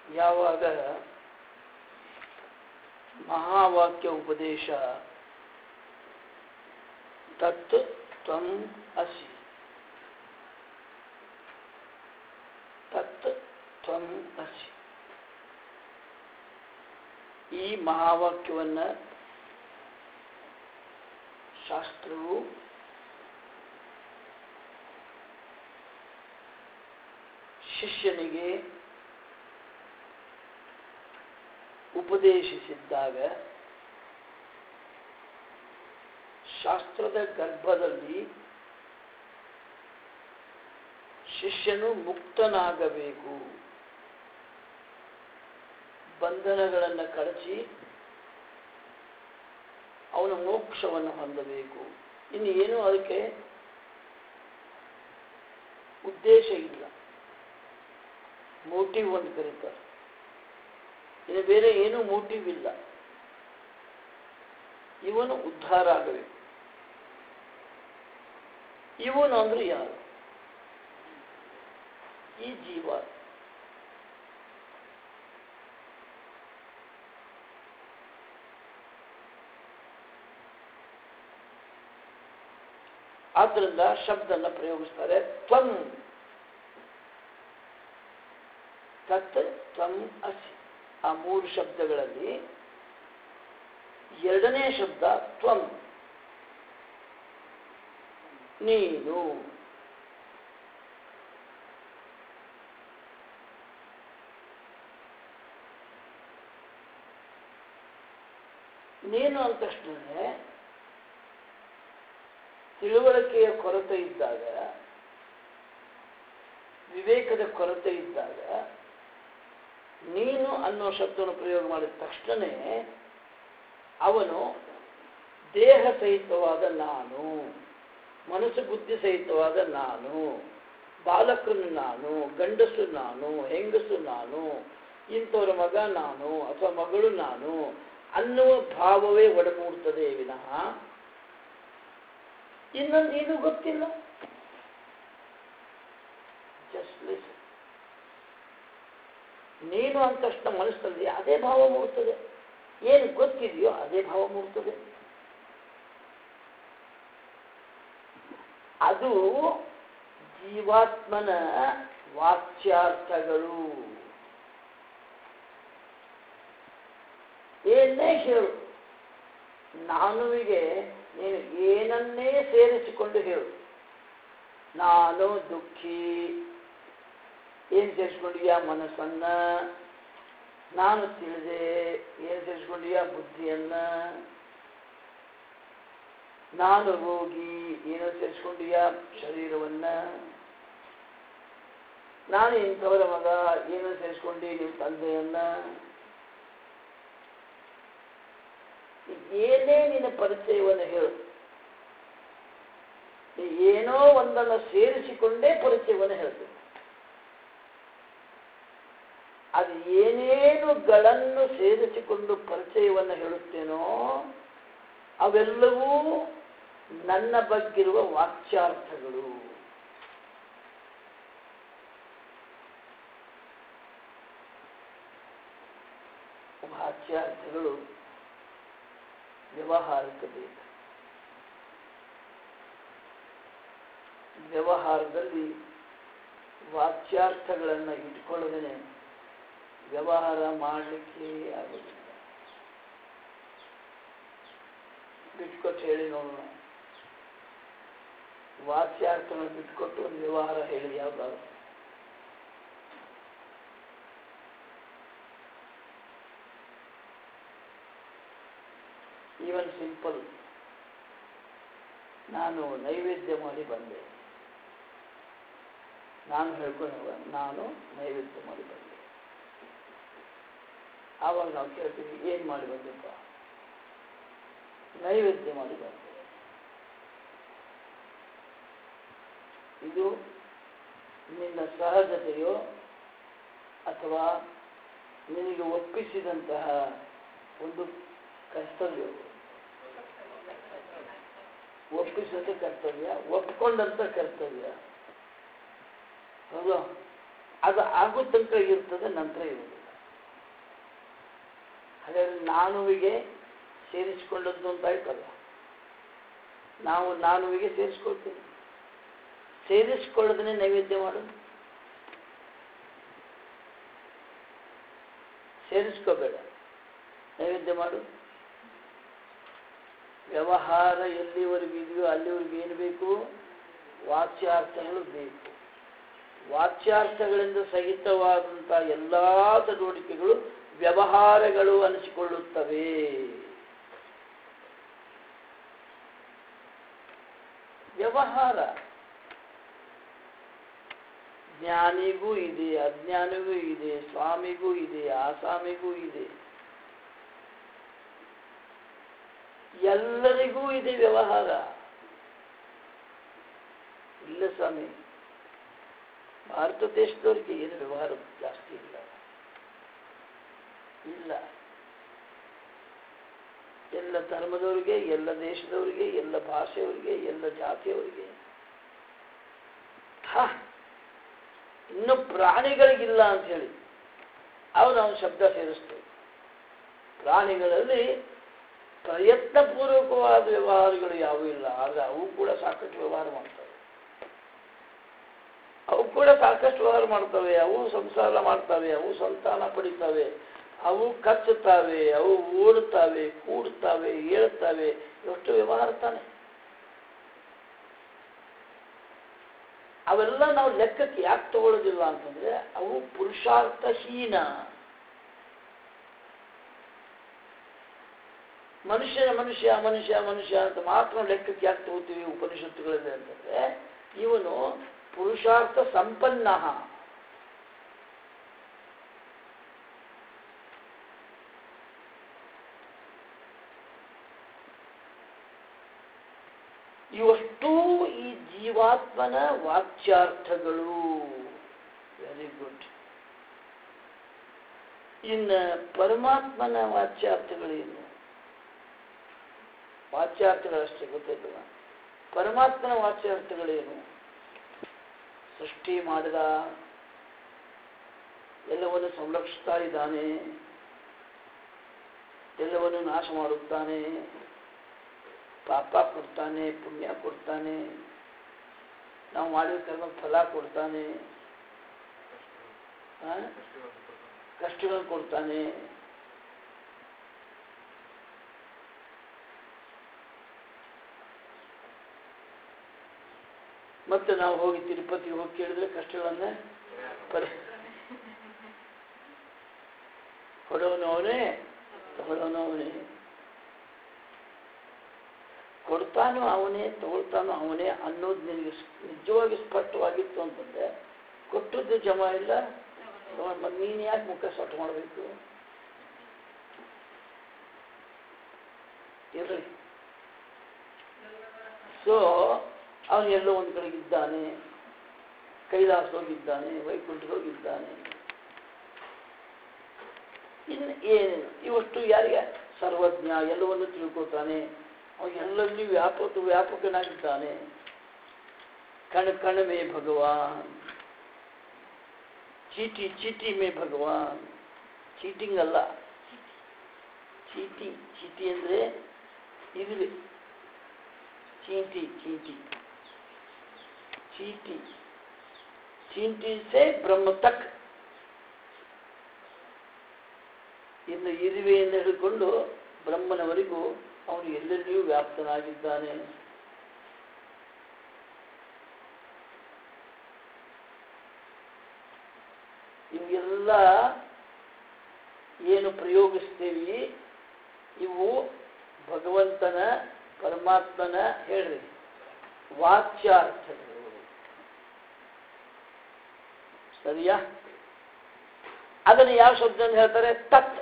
ಯಾವಾಗ ಮಹಾವಾಕ್ಯ ಉಪದೇಶ ತತ್ ತ್ವಂ ಅಸಿ ತತ್ ತ್ವಂ ಅಸಿ ಈ ಮಹಾವಾಕ್ಯವನ್ನು ಶಾಸ್ತ್ರವು ಶಿಷ್ಯನಿಗೆ ಉಪದೇಶಿಸಿದ್ದಾಗ ಶಾಸ್ತ್ರದ ಗರ್ಭದಲ್ಲಿ ಶಿಷ್ಯನು ಮುಕ್ತನಾಗಬೇಕು, ಬಂಧನಗಳನ್ನು ಕಳಚಿ ಅವನ ಮೋಕ್ಷವನ್ನು ಹೊಂದಬೇಕು. ಇನ್ನು ಏನೂ ಅದಕ್ಕೆ ಉದ್ದೇಶ ಇಲ್ಲ, ಮೋಟಿವ್ ಅಂತ ಕರೀತಾರೆ. ಇನ್ನು ಬೇರೆ ಏನೂ ಮೋಟಿವ್ ಇಲ್ಲ. ಇವನು ಉದ್ಧಾರ ಆಗಬೇಕು. ಇವನು ಅಂದ್ರೆ ಯಾರು? ಈ ಜೀವ. ಆದ್ದರಿಂದ ಶಬ್ದನ ಪ್ರಯೋಗಿಸ್ತಾರೆ. ತ್ವಂ ತತ್ ತ್ವಂ ಅಸಿ. ಆ ಮೂರು ಶಬ್ದಗಳಲ್ಲಿ ಎರಡನೇ ಶಬ್ದ ತ್ವಂ, ನೀನು. ನೀನು ಅಂದ ತಕ್ಷಣ ತಿಳುವಳಿಕೆಯ ಕೊರತೆ ಇದ್ದಾಗ, ವಿವೇಕದ ಕೊರತೆ ಇದ್ದಾಗ ನೀನು ಅನ್ನೋ ಶಬ್ದವನ್ನು ಪ್ರಯೋಗ ಮಾಡಿದ ತಕ್ಷಣ ಅವನು ದೇಹ ಸಹಿತವಾದ ನಾನು, ಮನಸ್ಸು ಬುದ್ಧಿ ಸಹಿತವಾದ ನಾನು, ಬಾಲಕನು ನಾನು, ಗಂಡಸು ನಾನು, ಹೆಂಗಸು ನಾನು, ಇಂಥವರ ಮಗ ನಾನು ಅಥವಾ ಮಗಳು ನಾನು ಅನ್ನುವ ಭಾವವೇ ಒಡಮೂಡ್ತದೆ ವಿನಃ ಇನ್ನೊಂದು ಏನು ಗೊತ್ತಿಲ್ಲ. Just listen. ನೀನು ಅಂತ ತಕ್ಷಣ ಮನಸ್ಸಲ್ಲಿ ಅದೇ ಭಾವ ಮೂಡ್ತದೆ. ಏನು ಗೊತ್ತಿದೆಯೋ ಅದೇ ಭಾವ ಮೂಡ್ತದೆ. ಅದು ಜೀವಾತ್ಮನ ವಾಚ್ಯಾರ್ಥಗಳು. ಏನೇ ಹೇಳು, ನಾನುವಿಗೆ ನೀನು ಏನನ್ನೇ ಸೇರಿಸಿಕೊಂಡು ಹೇಳು. ನಾನು ದುಃಖಿ, ಏನು ಸೇರಿಸ್ಕೊಂಡಿಯಾ ಮನಸ್ಸನ್ನ. ನಾನು ತಿಳಿದೆ, ಏನು ಸೇರಿಸ್ಕೊಂಡಿಯಾ ಬುದ್ಧಿಯನ್ನ. ನಾನು ರೋಗಿ, ಏನೋ ಸೇರಿಸ್ಕೊಂಡಿಯಾ ಶರೀರವನ್ನ. ನಾನು ಇಂಥವರ ಮಗ, ಏನೋ ಸೇರಿಸ್ಕೊಂಡಿ ನಿಮ್ಮ ತಂದೆಯನ್ನ. ಏನೇ ನಿನ್ನ ಪರಿಚಯವನ್ನು ಹೇಳು, ಏನೋ ಒಂದನ್ನು ಸೇರಿಸಿಕೊಂಡೇ ಪರಿಚಯವನ್ನು ಹೇಳ್ತೇನೆ. ಅದು ಏನೇನುಗಳನ್ನು ಸೇರಿಸಿಕೊಂಡು ಪರಿಚಯವನ್ನು ಹೇಳುತ್ತೇನೋ ಅವೆಲ್ಲವೂ ನನ್ನ ಬಗ್ಗಿರುವ ವಾಚ್ಯಾರ್ಥಗಳು. ವಾಚ್ಯಾರ್ಥಗಳು ವ್ಯವಹಾರಕ್ಕೆ ಬೇಕು. ವ್ಯವಹಾರದಲ್ಲಿ ವಾಚ್ಯಾರ್ಥಗಳನ್ನು ಇಟ್ಕೊಳ್ಳೋದೇ ವ್ಯವಹಾರ ಮಾಡಲಿಕ್ಕೆ ಆಗೋದಿಲ್ಲ. ಬಿಟ್ಕೊಟ್ಟು ಹೇಳಿ ನೋಡೋಣ. ವಾಚ್ಯಾರ್ಥಗಳನ್ನು ಬಿಟ್ಕೊಟ್ಟು ಒಂದು ವ್ಯವಹಾರ ಹೇಳಿ ಯಾವ್ದಾದ್ರು. ಈವನ್ ಸಿಂಪಲ್, ನಾನು ನೈವೇದ್ಯ ಮಾಡಿ ಬಂದೆ. ನಾನು ಹೇಳ್ಕೊಂಡು ನಾನು ನೈವೇದ್ಯ ಮಾಡಿ ಬಂದೆ. ಆವಾಗ ನಾವು ಕೇಳ್ತೀವಿ, ಏನು ಮಾಡಿ ಬಂದೆಪ್ಪ? ನೈವೇದ್ಯ ಮಾಡಿ ಬಂದೆ. ಇದು ನಿನ್ನ ಸಹಜತೆಯೋ ಅಥವಾ ನಿನಗೆ ಒಪ್ಪಿಸಿದಂತಹ ಒಂದು ಕರ್ತವ್ಯ. ಒಪ್ಪಿಸಿದಂಥ ಕರ್ತವ್ಯ, ಒಪ್ಪಿಕೊಂಡಂಥ ಕರ್ತವ್ಯ. ಹೌದು, ಅದು ಆಗೋ ತನಕ ಇರ್ತದೆ, ನಂತರ ಇರುವುದಿಲ್ಲ. ಹಾಗಾದರೆ ನಾನುವಿಗೆ ಸೇರಿಸಿಕೊಂಡದ್ದು ಅಂತ ಆಯ್ತಲ್ಲ. ನಾನುವಿಗೆ ಸೇರಿಸ್ಕೊಳ್ತೀನಿ. ಸೇರಿಸ್ಕೊಳ್ಳೋದನ್ನೇ ನೈವೇದ್ಯ ಮಾಡು. ಸೇರಿಸ್ಕೋಬೇಡ, ನೈವೇದ್ಯ ಮಾಡು. ವ್ಯವಹಾರ ಎಲ್ಲಿವರೆಗೂ ಇದೆಯೋ ಅಲ್ಲಿವರೆಗೂ ಏನು ಬೇಕು? ವಾಚ್ಯಾರ್ಥಗಳು ಬೇಕು. ವಾಚ್ಯಾರ್ಥಗಳಿಂದ ಸಹಿತವಾದಂಥ ಎಲ್ಲ ಚಟುವಟಿಕೆಗಳು ವ್ಯವಹಾರಗಳು ಅನಿಸಿಕೊಳ್ಳುತ್ತವೆ. ವ್ಯವಹಾರ ಜ್ಞಾನಿಗೂ ಇದೆ, ಅಜ್ಞಾನಿಗೂ ಇದೆ, ಸ್ವಾಮಿಗೂ ಇದೆ, ಆಸಾಮಿಗೂ ಇದೆ, ಎಲ್ಲರಿಗೂ ಇದೆ ವ್ಯವಹಾರ. ಇಲ್ಲ ಸ್ವಾಮಿ, ಭಾರತ ದೇಶದವ್ರಿಗೆ ಏನು ವ್ಯವಹಾರ ಜಾಸ್ತಿ ಇಲ್ಲ. ಎಲ್ಲ ಧರ್ಮದವರಿಗೆ, ಎಲ್ಲ ದೇಶದವರಿಗೆ, ಎಲ್ಲ ಭಾಷೆಯವರಿಗೆ, ಎಲ್ಲ ಜಾತಿಯವರಿಗೆ. ಇನ್ನು ಪ್ರಾಣಿಗಳಿಗಿಲ್ಲ ಅಂತ ಹೇಳಿ ನಾವು ಶಬ್ದ ಸೇರಿಸ್ತೇವೆ. ಪ್ರಾಣಿಗಳಲ್ಲಿ ಪ್ರಯತ್ನಪೂರ್ವಕವಾದ ವ್ಯವಹಾರಗಳು ಯಾವುೂ ಇಲ್ಲ, ಆದರೆ ಅವು ಕೂಡ ಸಾಕಷ್ಟು ವ್ಯವಹಾರ ಮಾಡ್ತವೆ. ಅವು ಸಂಸಾರ ಮಾಡ್ತವೆ, ಅವು ಸಂತಾನ ಪಡಿತವೆ, ಅವು ಕಚ್ಚುತ್ತವೆ, ಅವು ಓಡುತ್ತವೆ, ಕೂಡುತ್ತವೆ, ಏಳುತ್ತವೆ. ಎಷ್ಟು ವ್ಯವಹಾರ ತಾನೆ. ಅವೆಲ್ಲ ನಾವು ಲೆಕ್ಕಕ್ಕೆ ಯಾಕೆ ತಗೊಳ್ಳೋದಿಲ್ಲ ಅಂತಂದ್ರೆ ಅವು ಪುರುಷಾರ್ಥಹೀನ. ಮನುಷ್ಯ ಅಂತ ಮಾತ್ರ ಲೆಕ್ಕಕ್ಕೆ ಯಾಕೆ ತಗೋತೀವಿ ಉಪನಿಷತ್ತುಗಳಲ್ಲಿ ಅಂತಂದ್ರೆ ಇವನು ಪುರುಷಾರ್ಥ ಸಂಪನ್ನ. ಇವಷ್ಟೂ ಈ ಜೀವಾತ್ಮನ ವಾಚ್ಯಾರ್ಥಗಳು. Very good. ಇನ್ನು ಪರಮಾತ್ಮನ ವಾಚ್ಯಾರ್ಥಗಳೇನು? ವಾಚ್ಯಾರ್ಥಗಳಷ್ಟೇ ಗೊತ್ತಿಲ್ಲ. ಪರಮಾತ್ಮನ ವಾಚ್ಯಾರ್ಥಗಳೇನು? ಸೃಷ್ಟಿ ಮಾಡಿದ, ಎಲ್ಲವನ್ನು ಸಂರಕ್ಷಿಸ್ತಾ ಇದ್ದಾನೆ, ಎಲ್ಲವನ್ನು ನಾಶ ಮಾಡುತ್ತಾನೆ, ಪಾಪ ಕೊಡ್ತಾನೆ, ಪುಣ್ಯ ಕೊಡ್ತಾನೆ, ನಾವು ಮಾಡಿದ ಕರ್ಮ ಫಲ ಕೊಡ್ತಾನೆ, ಕಷ್ಟಗಳನ್ನು ಕೊಡ್ತಾನೆ. ಮತ್ತೆ ನಾವು ಹೋಗಿ ತಿರುಪತಿಗೆ ಹೋಗಿ ಕೇಳಿದ್ರೆ ಕಷ್ಟಗಳನ್ನ ಕೊಡೋನು ಅವನೇ, ತಗೊಳ್ಳೋನು ಅವನೇ, ಕೊಡ್ತಾನೋ ಅವನೇ, ತಗೊಳ್ತಾನೋ ಅವನೇ ಅನ್ನೋದು ನಿನಗೆ ನಿಜವಾಗಿ ಸ್ಪಷ್ಟವಾಗಿತ್ತು ಅಂತಂದ್ರೆ ಕೊಟ್ಟದ್ದು ಜಮಾ ಇಲ್ಲ, ನೀನು ಯಾಕೆ ಮುಖ ಸೊಟ್ಟ ಮಾಡಬೇಕು? ಇರಲಿ. ಸೊ ಅವನು ಎಲ್ಲೋ ಒಂದು ಕಡೆಗಿದ್ದಾನೆ, ಕೈಲಾಸದೋಗಿದ್ದಾನೆ, ವೈಕುಂಠದೋಗಿದ್ದಾನೆ. ಇನ್ನು ಏನೇನು ಇವಷ್ಟು ಯಾರಿಗೆ? ಸರ್ವಜ್ಞ, ಎಲ್ಲವನ್ನು ತಿಳ್ಕೊತಾನೆ, ಅವನು ಎಲ್ಲಲ್ಲಿ ವ್ಯಾಪಕನಾಗಿದ್ದಾನೆ. ಕಣ ಮೇ ಭಗವಾನ್, ಚೀಟಿ ಮೇ ಭಗವಾನ್. ಚೀಟಿಂಗ್ ಅಲ್ಲ, ಚೀಟಿ ಅಂದ್ರೆ ಇದುವೆ. ಚೀಟಿ ಸೇ ಬ್ರಹ್ಮ ತಕ್. ಇನ್ನು ಇರುವೆಯನ್ನು ಹಿಡ್ಕೊಂಡು ಬ್ರಹ್ಮನವರೆಗೂ ಅವನು ಎಲ್ಲೆಲ್ಲಿಯೂ ವ್ಯಾಪ್ತನಾಗಿದ್ದಾನೆ. ಇವೆಲ್ಲ ಏನು ಪ್ರಯೋಗಿಸ್ತೇವೆ ಇವು ಭಗವಂತನ, ಪರಮಾತ್ಮನ ಹೇಳ್ರಿ ವಾಚ್ಯಾರ್ಥಗಳು. ಸರಿಯಾ? ಅದನ್ನು ಯಾವ ಶಬ್ದ ಹೇಳ್ತಾರೆ? ತತ್.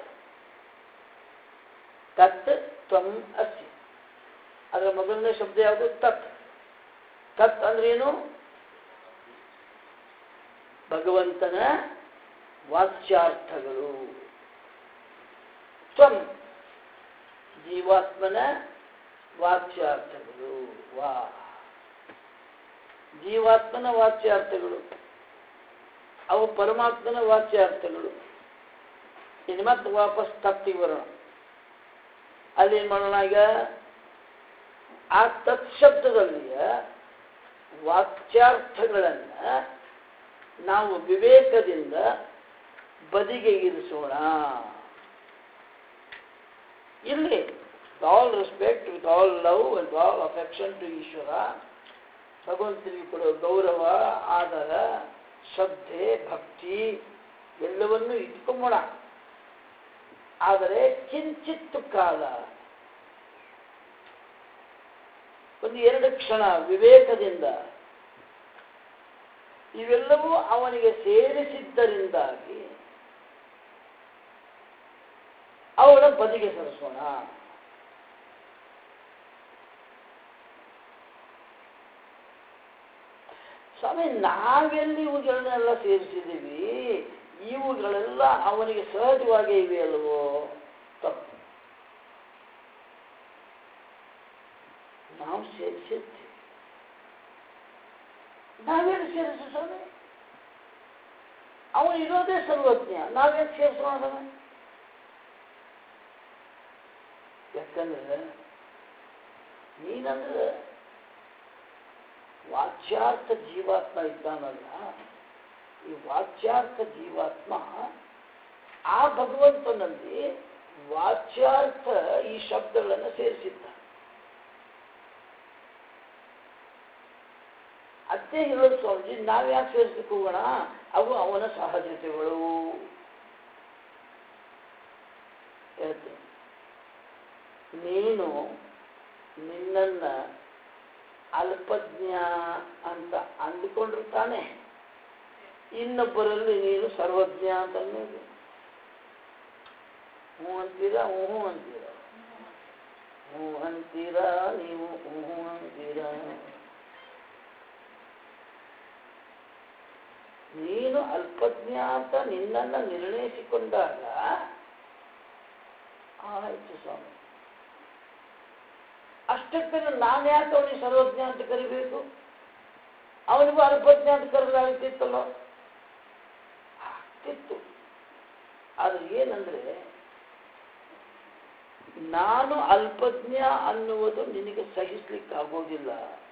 ತತ್ ತ್ವಂ ಅಸಿ. ಅದರ ಮೊದಲನೇ ಶಬ್ದ ಯಾವುದು? ತತ್. ತತ್ ಅಂದ್ರೆ ಏನು? ಭಗವಂತನ ವಾಚ್ಯಾರ್ಥಗಳು. ತ್ವಂ ಜೀವಾತ್ಮನ ವಾಚ್ಯಾರ್ಥಗಳು. ಜೀವಾತ್ಮನ ವಾಚ್ಯಾರ್ಥಗಳು, ಅವು ಪರಮಾತ್ಮನ ವಾಚ್ಯಾರ್ಥಗಳು. ಇನ್ನು ಮತ್ತೆ ವಾಪಸ್ ತಪ್ಪಿಗೆ ಬರೋಣ. ಅಲ್ಲಿ ಏನು ಮಾಡೋಣ ಈಗ? ಆ ತತ್ಶಬ್ದದಲ್ಲಿಯ ವಾಚ್ಯಾರ್ಥಗಳನ್ನು ನಾವು ವಿವೇಕದಿಂದ ಬದಿಗೆ ಇರಿಸೋಣ. ಇಲ್ಲಿ with all respect, with all love, with all affection to Ishwara, ಭಗವಂತನಿಗೆ ಕೊಡುವ ಗೌರವ, ಆದರ, ಶ್ರದ್ಧೆ, ಭಕ್ತಿ ಎಲ್ಲವನ್ನೂ ಇಟ್ಕೊಂಬೋಣ. ಆದರೆ ಕಿಂಚಿತ್ತು ಕಾಲ, ಒಂದು 2 ಕ್ಷಣ ವಿವೇಕದಿಂದ ಇವೆಲ್ಲವೂ ಅವನಿಗೆ ಸೇರಿಸಿದ್ದರಿಂದಾಗಿ ಅವಳ ಬದಿಗೆ ಸರಿಸೋಣ. ಸ್ವಾಮಿ, ನಾವೆಲ್ಲಿ ಇವುಗಳನ್ನೆಲ್ಲ ಸೇರಿಸಿದ್ದೀವಿ? ಇವುಗಳೆಲ್ಲ ಅವನಿಗೆ ಸಹಜವಾಗಿ ಇವೆ ಅಲ್ವೋ? ತಪ್ಪು. ನಾವು ಸೇರಿಸಿರ್ತೀವಿ. ನಾವೇನು ಸೇರಿಸಿ ಸ್ವಾಮಿ? ಅವನು ಇರೋದೇ ಸರ್ವಜ್ಞ, ನಾವೇನು ಸೇರಿಸೋಣ? ಯಾಕಂದ್ರೆ ನೀನಂದ್ರೆ ವಾಚ್ಯಾರ್ಥ ಜೀವಾತ್ಮ ಇದ್ದಾನಲ್ಲ, ಈ ವಾಚ್ಯಾರ್ಥ ಜೀವಾತ್ಮ ಆ ಭಗವಂತನಲ್ಲಿ ವಾಚ್ಯಾರ್ಥ ಈ ಶಬ್ದಗಳನ್ನು ಸೇರಿಸಿದ್ದ. ಅದೇ ಹೇಳೋದು ಸ್ವಾಮೀಜಿ, ನಾವ್ಯಾಕೆ ಸೇರಿಸಕ್ಕೆ ಹೋಗೋಣ? ಅವು ಅವನ ಸಹಜತೆಗಳು. ಹೇಳ್ತೀನಿ, ನೀನು ನಿನ್ನನ್ನ ಅಲ್ಪಜ್ಞ ಅಂತ ಅಂದುಕೊಂಡಿರ್ತಾನೆ, ಇನ್ನೊಬ್ಬರಲ್ಲಿ ನೀನು ಸರ್ವಜ್ಞ ಅಂತ ಅನ್ನೋದು. ಹ್ಞೂ ಅಂತೀರಾ, ಹ್ಞೂ ಅಂತೀರ, ಹ್ಞೂ ಅಂತೀರಾ ನೀವು, ಹ್ಞೂ ಅಂತೀರಾ. ನೀನು ಅಲ್ಪಜ್ಞ ಅಂತ ನಿನ್ನನ್ನು ನಿರ್ಣಯಿಸಿಕೊಂಡಾಗ ಆಯ್ತು ಸ್ವಾಮಿ. ಅಷ್ಟಕ್ಕೆ ನಾನು ಯಾಕೆ ಅವನಿಗೆ ಸರ್ವಜ್ಞ ಅಂತ ಕರಿಬೇಕು? ಅವನಿಗೂ ಅಲ್ಪಜ್ಞ ಅಂತ ಕರೆದಾಗ್ತಿತ್ತಲ್ಲ, ಆಗ್ತಿತ್ತು. ಆದ್ರೆ ಏನಂದ್ರೆ, ನಾನು ಅಲ್ಪಜ್ಞ ಅನ್ನುವುದು ನಿನಗೆ ಸಹಿಸ್ಲಿಕ್ಕೆ ಆಗೋದಿಲ್ಲ.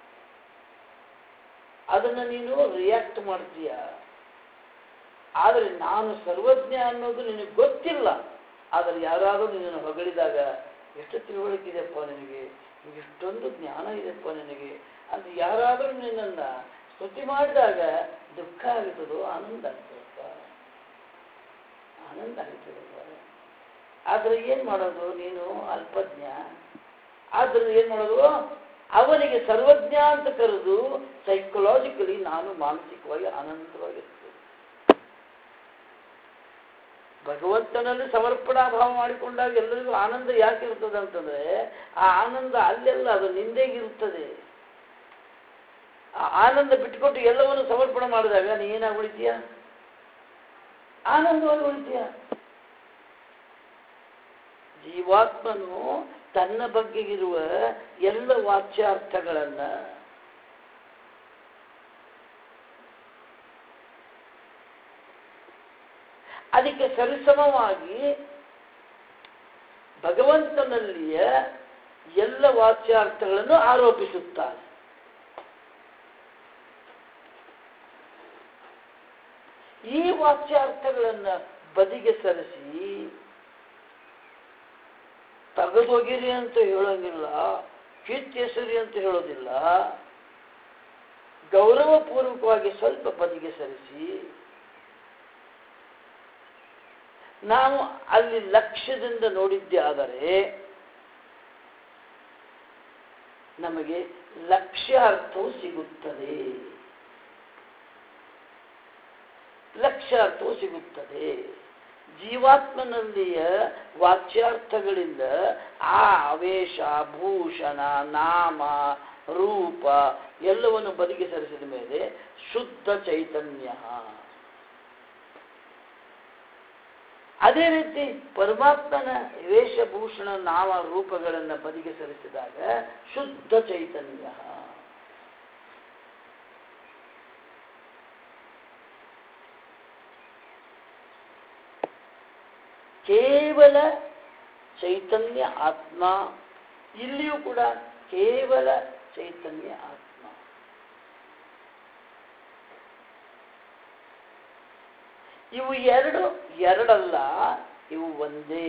ಅದನ್ನು ನೀನು ರಿಯಾಕ್ಟ್ ಮಾಡ್ತೀಯ. ಆದರೆ ನಾನು ಸರ್ವಜ್ಞ ಅನ್ನೋದು ನಿನಗೆ ಗೊತ್ತಿಲ್ಲ. ಆದರೆ ಯಾರಾದರೂ ನಿನ್ನನ್ನು ಹೊಗಳಿದಾಗ, ಎಷ್ಟು ತಿಳುವಳಿಕೆ ಇದೆಯಪ್ಪ ನಿನಗೆ, ಎಷ್ಟೊಂದು ಜ್ಞಾನ ಇದೆಯಪ್ಪ ನಿನಗೆ ಅಂತ ಯಾರಾದರೂ ನಿನ್ನನ್ನು ಸ್ತುತಿ ಮಾಡಿದಾಗ ದುಃಖ ಆಗುತ್ತದೋ, ಆನಂದ ಆಗ್ತದಪ್ಪ, ಆನಂದ ಆಗ್ತದಪ್ಪ. ಆದರೆ ಏನು ಮಾಡೋದು? ನೀನು ಅಲ್ಪಜ್ಞ. ಆದರೆ ಏನು ಮಾಡೋದು? ಅವನಿಗೆ ಸರ್ವಜ್ಞ ಅಂತ ಕರೆದು ಸೈಕಲಾಜಿಕಲಿ ನಾನು ಮಾನಸಿಕವಾಗಿ ಆನಂದವಾಗಿರ್ತೇನೆ. ಭಗವಂತನಲ್ಲಿ ಸಮರ್ಪಣಾ ಭಾವ ಮಾಡಿಕೊಂಡಾಗ ಎಲ್ಲರಿಗೂ ಆನಂದ ಯಾಕೆ ಇರ್ತದೆ ಅಂತಂದ್ರೆ, ಆ ಆನಂದ ಅಲ್ಲೆಲ್ಲ ಅದು ನಿಂದೆಗಿರುತ್ತದೆ. ಆ ಆನಂದ ಬಿಟ್ಟುಕೊಟ್ಟು ಎಲ್ಲವನ್ನು ಸಮರ್ಪಣೆ ಮಾಡಿದಾಗ ನೀ ಏನಾಗಿ ಉಳಿತೀಯ? ಆನಂದವಾಗಿ ಉಳಿತೀಯ. ಜೀವಾತ್ಮನು ತನ್ನ ಬಗ್ಗೆ ಇರುವ ಎಲ್ಲ ವಾಚ್ಯಾರ್ಥಗಳನ್ನ ಅದಕ್ಕೆ ಸರಿಸಮವಾಗಿ ಭಗವಂತನಲ್ಲಿಯ ಎಲ್ಲ ವಾಚ್ಯಾರ್ಥಗಳನ್ನು ಆರೋಪಿಸುತ್ತಾನೆ. ಈ ವಾಚ್ಯಾರ್ಥಗಳನ್ನು ಬದಿಗೆ ಸರಿಸಿ ತೆಗೆದೊಗಿರಿ ಅಂತ ಹೇಳೋಂಗಿಲ್ಲ, ಕಿತ್ತೆಸರಿ ಅಂತ ಹೇಳೋದಿಲ್ಲ. ಗೌರವಪೂರ್ವಕವಾಗಿ ಸ್ವಲ್ಪ ಬದಿಗೆ ಸರಿಸಿ ನಾವು ಅಲ್ಲಿ ಲಕ್ಷ್ಯದಿಂದ ನೋಡಿದ್ದೇ ಆದರೆ ನಮಗೆ ಲಕ್ಷ್ಯಾರ್ಥವು ಸಿಗುತ್ತದೆ. ಲಕ್ಷ್ಯಾರ್ಥವು ಸಿಗುತ್ತದೆ. ಜೀವಾತ್ಮನಲ್ಲಿಯ ವಾಚ್ಯಾರ್ಥಗಳಿಂದ ಆ ಆವೇಶ, ಭೂಷಣ, ನಾಮ, ರೂಪ ಎಲ್ಲವನ್ನು ಬದಿಗೆ ಸರಿಸಿದ ಮೇಲೆ ಶುದ್ಧ ಚೈತನ್ಯ. ಅದೇ ರೀತಿ ಪರಮಾತ್ಮನ ವೇಷಭೂಷಣ, ನಾಮ, ರೂಪಗಳನ್ನು ಬದಿಗೆ ಸರಿಸಿದಾಗ ಶುದ್ಧ ಚೈತನ್ಯ. ಕೇವಲ ಚೈತನ್ಯ ಆತ್ಮ, ಇಲ್ಲಿಯೂ ಕೂಡ ಕೇವಲ ಚೈತನ್ಯ ಆತ್ಮ. ಇವು ಎರಡಲ್ಲ, ಇವು ಒಂದೇ.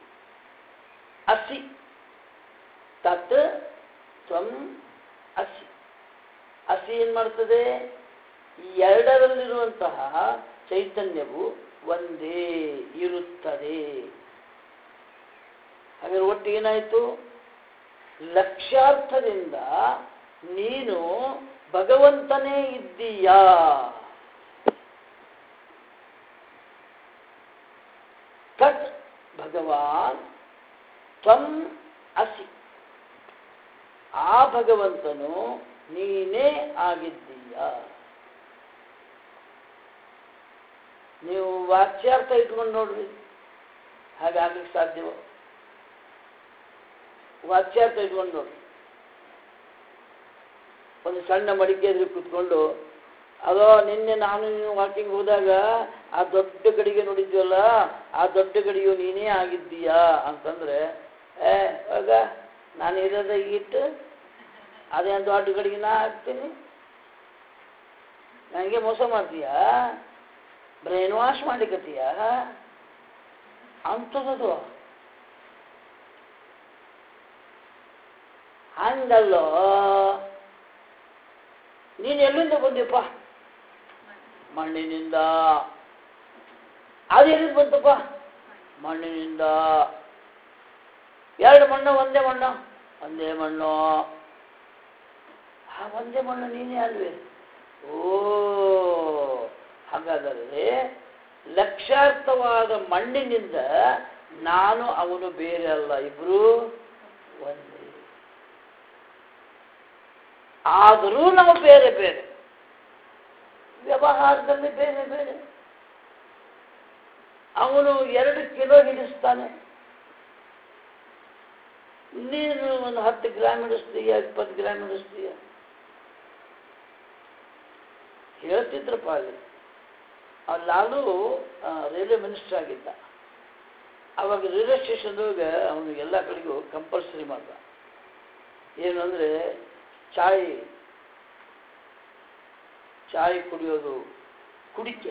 ಅಸಿ ತತ್ ತ್ವಂ ಅಸಿ. ಅಸಿ ಏನ್ ಮಾಡ್ತದೆ? ಈ ಎರಡರಲ್ಲಿರುವಂತಹ ಚೈತನ್ಯವು ಒಂದೇ ಇರುತ್ತದೆ. ಹಾಗಾದ್ರೆ ಒಟ್ಟು ಏನಾಯಿತು? ಲಕ್ಷ್ಯಾರ್ಥದಿಂದ ನೀನು ಭಗವಂತನೇ ಇದ್ದೀಯಾ. ತತ್ ಭಗವಾನ್ ತ್ವಂ ಅಸಿ. ಆ ಭಗವಂತನು ನೀನೇ ಆಗಿದ್ದೀಯ. ನೀವು ವಾಚ್ಯಾರ್ಥ ಇಟ್ಕೊಂಡು ನೋಡ್ರಿ, ಹಾಗಾಗ್ಲಿಕ್ಕೆ ಸಾಧ್ಯವೋ? ವಾಚ್ಯಾರ್ಥ ಇಟ್ಕೊಂಡು ನೋಡ್ರಿ. ಒಂದು ಸಣ್ಣ ಮಡಿಕೆ ಎದುರು ಕೂತ್ಕೊಂಡು, ಅದೋ ನಿನ್ನೆ ನಾನು ನೀನು ವಾಕಿಂಗ್ ಹೋದಾಗ ಆ ದೊಡ್ಡ ಗಡಿಗೆ ನೋಡಿದ್ವಲ್ಲ, ಆ ದೊಡ್ಡ ಗಡಿಯು ನೀನೇ ಆಗಿದ್ದೀಯಾ ಅಂತಂದ್ರೆ, ಆಗ ನಾನು ಇರೋದ ಇಟ್ಟು ಅದೇ ದೊಡ್ಡ ಗಡಿಗೆ ನಾ ಹಾಕ್ತೀನಿ, ನನಗೆ ಮೋಸ ಮಾಡ್ತೀಯಾ, ಬ್ರೈನ್ ವಾಶ್ ಮಾಡ್ಲಿಕ್ಕತ್ತೀಯ ಅಂತದದು. ಹಂಗಲ್ಲೋ, ನೀನು ಎಲ್ಲಿಂದ ಬಂದಿಪ್ಪ? ಮಣ್ಣಿನಿಂದ. ಅದು ಎಲ್ಲಿಂದ ಬಂತಪ್ಪ? ಮಣ್ಣಿನಿಂದ. ಎರಡು ಮಣ್ಣು ಒಂದೇ ಮಣ್ಣು? ಒಂದೇ ಮಣ್ಣು. ಆ ಒಂದೇ ಮಣ್ಣು ನೀನೇ ಅಲ್ವೇ? ಓ, ಹಾಗಾದರೆ ಲಕ್ಷ್ಯಾರ್ಥವಾದ ಮಣ್ಣಿನಿಂದ ನಾನು ಅವನು ಬೇರೆ ಅಲ್ಲ, ಇಬ್ರು ಒಂದೇ. ಆದರೂ ನಾವು ಬೇರೆ ಬೇರೆ, ವ್ಯವಹಾರದಲ್ಲಿ ಬೇರೆ ಬೇರೆ. ಅವನು 2 ಕಿಲೋ ಹಿಡಿಸ್ತಾನೆ, ನೀನು ಒಂದು 10 ಗ್ರಾಮ್ ಹಿಡಿಸ್ತೀಯ, 20 ಗ್ರಾಮ್ ಹಿಡಿಸ್ತೀಯ. ಹೇಳ್ತಿದ್ರಪ್ಪ ಅಲ್ಲಿ. ಆ ಲಾಲು ರೈಲ್ವೆ ಮಿನಿಸ್ಟರ್ ಆಗಿದ್ದ. ಅವಾಗ ರೈಲ್ವೆ ಸ್ಟೇಷನ್ದೊಳಗೆ ಅವನು ಎಲ್ಲ ಕಡೆಗೂ ಕಂಪಲ್ಸರಿ ಮಾಡ್ದ. ಏನು ಅಂದರೆ ಚಾಯ್ ಕುಡಿಯೋದು, ಕುಡಿಕೆ,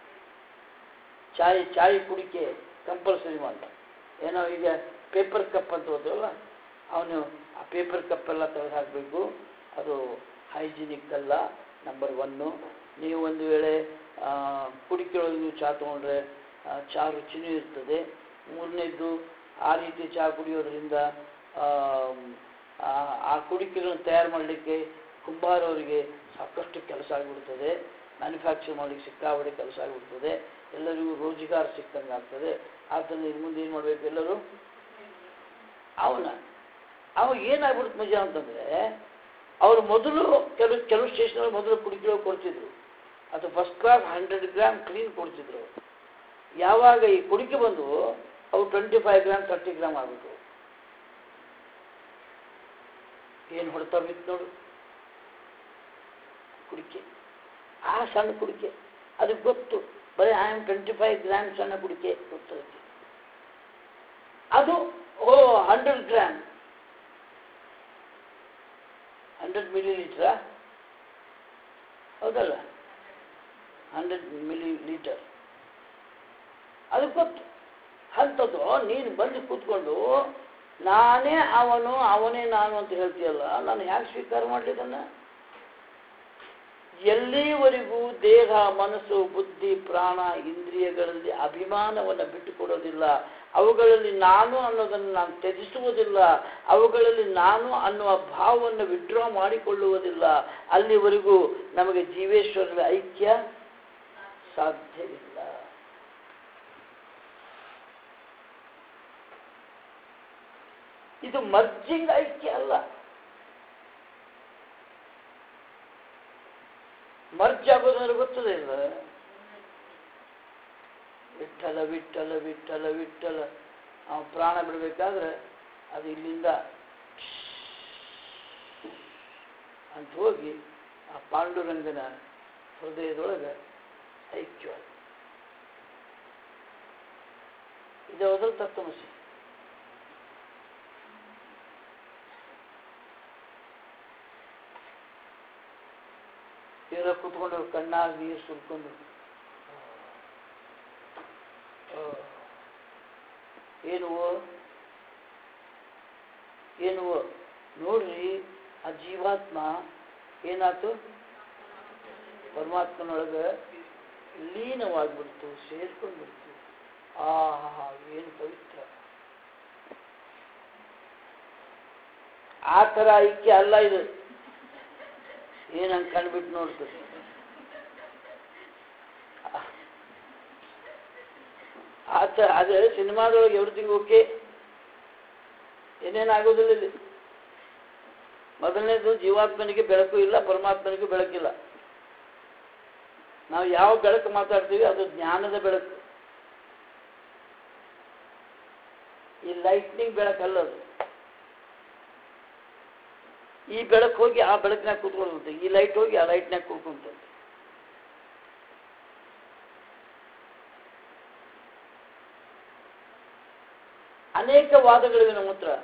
ಚಾಯ್ ಕುಡಿಕೆ ಕಂಪಲ್ಸರಿ ಮಾಡ್ದ. ಏನೋ ಈಗ ಪೇಪರ್ ಕಪ್ ಅಂತ ಹೋದ್ರಲ್ಲ, ಅವನು ಆ ಪೇಪರ್ ಕಪ್ಪೆಲ್ಲ ತೆಗೆದು ಹಾಕಬೇಕು. ಅದು ಹೈಜಿನಿಕ್ ಅಲ್ಲ, ನಂಬರ್ 1. ನೀವು ಒಂದು ವೇಳೆ ಕುಡಿಕೆಯೊಳಗೆ ನೀವು ಚಹಾ ತೊಗೊಂಡ್ರೆ ಚಹಾ ರುಚಿನೂ ಇರ್ತದೆ. 3ನೇದ್ದು, ಆ ರೀತಿ ಚಹಾ ಕುಡಿಯೋದ್ರಿಂದ ಆ ಕುಡಿಕೆಗಳನ್ನು ತಯಾರು ಮಾಡಲಿಕ್ಕೆ ಕುಂಬಾರವರಿಗೆ ಸಾಕಷ್ಟು ಕೆಲಸ ಆಗಿಬಿಡ್ತದೆ, ಮ್ಯಾನುಫ್ಯಾಕ್ಚರ್ ಮಾಡಲಿಕ್ಕೆ ಸಿಕ್ಕಾಪಟ್ಟೆ ಕೆಲಸ ಆಗಿಬಿಡ್ತದೆ, ಎಲ್ಲರಿಗೂ ರೋಜಗಾರ ಸಿಕ್ಕಂಗೆ ಆಗ್ತದೆ. ಆದ್ದರಿಂದ ಇನ್ನು ಮುಂದೆ ಏನು ಮಾಡಬೇಕು ಎಲ್ಲರೂ? ಅವಾಗ ಏನಾಗ್ಬಿಡುತ್ತೆ ಮಜಾ ಅಂತಂದರೆ, ಅವರು ಮೊದಲು ಕೆಲವು ಸ್ಟೇಷನಲ್ಲಿ ಮೊದಲು ಕುಡಿಕೆಗಳು ಕೊಡ್ತಿದ್ರು. ಅದು ಫಸ್ಟ್ ಕ್ಲಾಸ್ 100 ಗ್ರಾಮ್ ಕ್ಲೀನ್ ಕೊಡ್ತಿದ್ರು. ಯಾವಾಗ ಈ ಕುಡಿಕೆ ಬಂದು ಅವು 25 ಗ್ರಾಮ್ 30 ಗ್ರಾಮ್ ಆಗಬೇಕು. ಏನು ಹೊಡ್ತಾ ಬಿತ್ತು ನೋಡು ಕುಡಿಕೆ. ಆ ಸಣ್ಣ ಕುಡಿಕೆ ಅದಕ್ಕೆ ಗೊತ್ತು, ಬರೀ 25 ಗ್ರಾಮ್ ಸಣ್ಣ ಕುಡಿಕೆ ಗೊತ್ತದಕ್ಕೆ. ಅದು 100 ಗ್ರಾಮ್ 100 ಮಿಲಿಲೀಟ್ರಾ? ಹೌದಲ್ಲ, 100 ಮಿಲಿಲೀಟರ್. ಅದಕ್ಕೆ ಗೊತ್ತು. ಅಂಥದ್ದು ನೀನು ಬಂದು ಕೂತ್ಕೊಂಡು ನಾನೇ ಅವನು, ಅವನೇ ನಾನು ಅಂತ ಹೇಳ್ತೀಯಲ್ಲ, ನಾನು ಯಾಕೆ ಸ್ವೀಕಾರ ಮಾಡಲಿದ್ದನ್ನ? ಎಲ್ಲಿವರೆಗೂ ದೇಹ, ಮನಸ್ಸು, ಬುದ್ಧಿ, ಪ್ರಾಣ, ಇಂದ್ರಿಯಗಳಲ್ಲಿ ಅಭಿಮಾನವನ್ನು ಬಿಟ್ಟುಕೊಡೋದಿಲ್ಲ, ಅವುಗಳಲ್ಲಿ ನಾನು ಅನ್ನೋದನ್ನು ನಾನು ತ್ಯಜಿಸುವುದಿಲ್ಲ, ಅವುಗಳಲ್ಲಿ ನಾನು ಅನ್ನುವ ಭಾವವನ್ನು ವಿಡ್ರಾ ಮಾಡಿಕೊಳ್ಳುವುದಿಲ್ಲ, ಅಲ್ಲಿವರೆಗೂ ನಮಗೆ ಜೀವೇಶ್ವರರ ಐಕ್ಯ ಸಾಧ್ಯವಿಲ್ಲ. ಇದು ಮರ್ಜಿಂಗ್ ಐಕ್ಯ ಅಲ್ಲ. ಮರ್ಜ್ ಆಗೋದಂದ್ರೆ ಗೊತ್ತದೆ ಇಲ್ಲ. ವಿಠಲ ವಿಠಲ ವಿಠಲ ವಿಠಲ ಅವನು ಪ್ರಾಣ ಬಿಡಬೇಕಾದ್ರೆ ಅದು ಇಲ್ಲಿಂದ ಅಂತ ಹೋಗಿ ಆ ಪಾಂಡುರಂಗನ ಹೃದಯದೊಳಗೆ ಐಕ್ಯವಾದ. ಇದು ಯಾವುದಲ್ಲ ತತ್ವಮಸಿ. ಇವರ ಕೂತ್ಕೊಂಡು ಕಣ್ಣಾಗ ನೀರು ಸುಲ್ಕೊಂಡು ಏನು ನೋಡ್ರಿ, ಆ ಜೀವಾತ್ಮ ಏನಾಯ್ತು, ಪರಮಾತ್ಮನೊಳಗೆ ಲೀನವಾಗ್ಬಿಡ್ತು, ಸೇರ್ಕೊಂಡ್ಬಿಡ್ತು. ಆಹಾ, ಏನು ಪವಿತ್ರ! ಆ ಥರ ಐಕ್ಯ ಅಲ್ಲ ಇದು. ಏನಂತ ಕಂಡ್ಬಿಟ್ಟು ನೋಡ್ತದೆ. ಅದೇ ಸಿನಿಮಾದೊಳಗೆ ಎವ್ರಿಥಿಂಗ್ ಓಕೆ, ಏನೇನಾಗೋದಿಲ್ಲ ಇಲ್ಲಿ. ಮೊದಲನೇದು, ಜೀವಾತ್ಮನಿಗೆ ಬೆಳಕು ಇಲ್ಲ, ಪರಮಾತ್ಮನಿಗೆ ಬೆಳಕಿಲ್ಲ. ನಾವು ಯಾವ ಬೆಳಕು ಮಾತಾಡ್ತೀವಿ ಅದು ಜ್ಞಾನದ ಬೆಳಕು. ಈ ಲೈಟ್ನಿಂಗ್ ಬೆಳಕಲ್ಲ ಅದು. ಈ ಬೆಳಕು ಹೋಗಿ ಆ ಬೆಳಕಿನಾಗ ಕೂತ್ಕೊಳ್ಳುತ್ತೆ, ಈ ಲೈಟ್ ಹೋಗಿ ಆ ಲೈಟ್ನಾಗ ಕೂತ್ಕೊಂತ. ಅನೇಕ ವಾದಗಳಿವೆ ನಮ್ಮ ಹತ್ರ.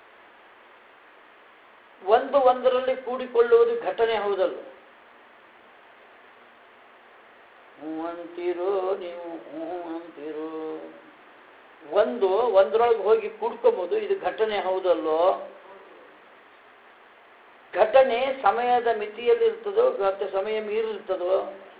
ಒಂದರಲ್ಲಿ ಕೂಡಿಕೊಳ್ಳುವುದು ಘಟನೆ ಹೌದಲ್ಲ. ಅಂತೀರೋ ನೀವು, ಅಂತೀರೋ. ಒಂದರೊಳಗೆ ಹೋಗಿ ಕೂಡ್ಕೊಬೋದು, ಇದು ಘಟನೆ ಹೌದಲ್ಲೋ. ಘಟನೆ ಸಮಯದ ಮಿತಿಯಲ್ಲಿ ಇರ್ತದೋ ಮತ್ತೆ ಸಮಯ ಮೀರಿರ್ತದೋ?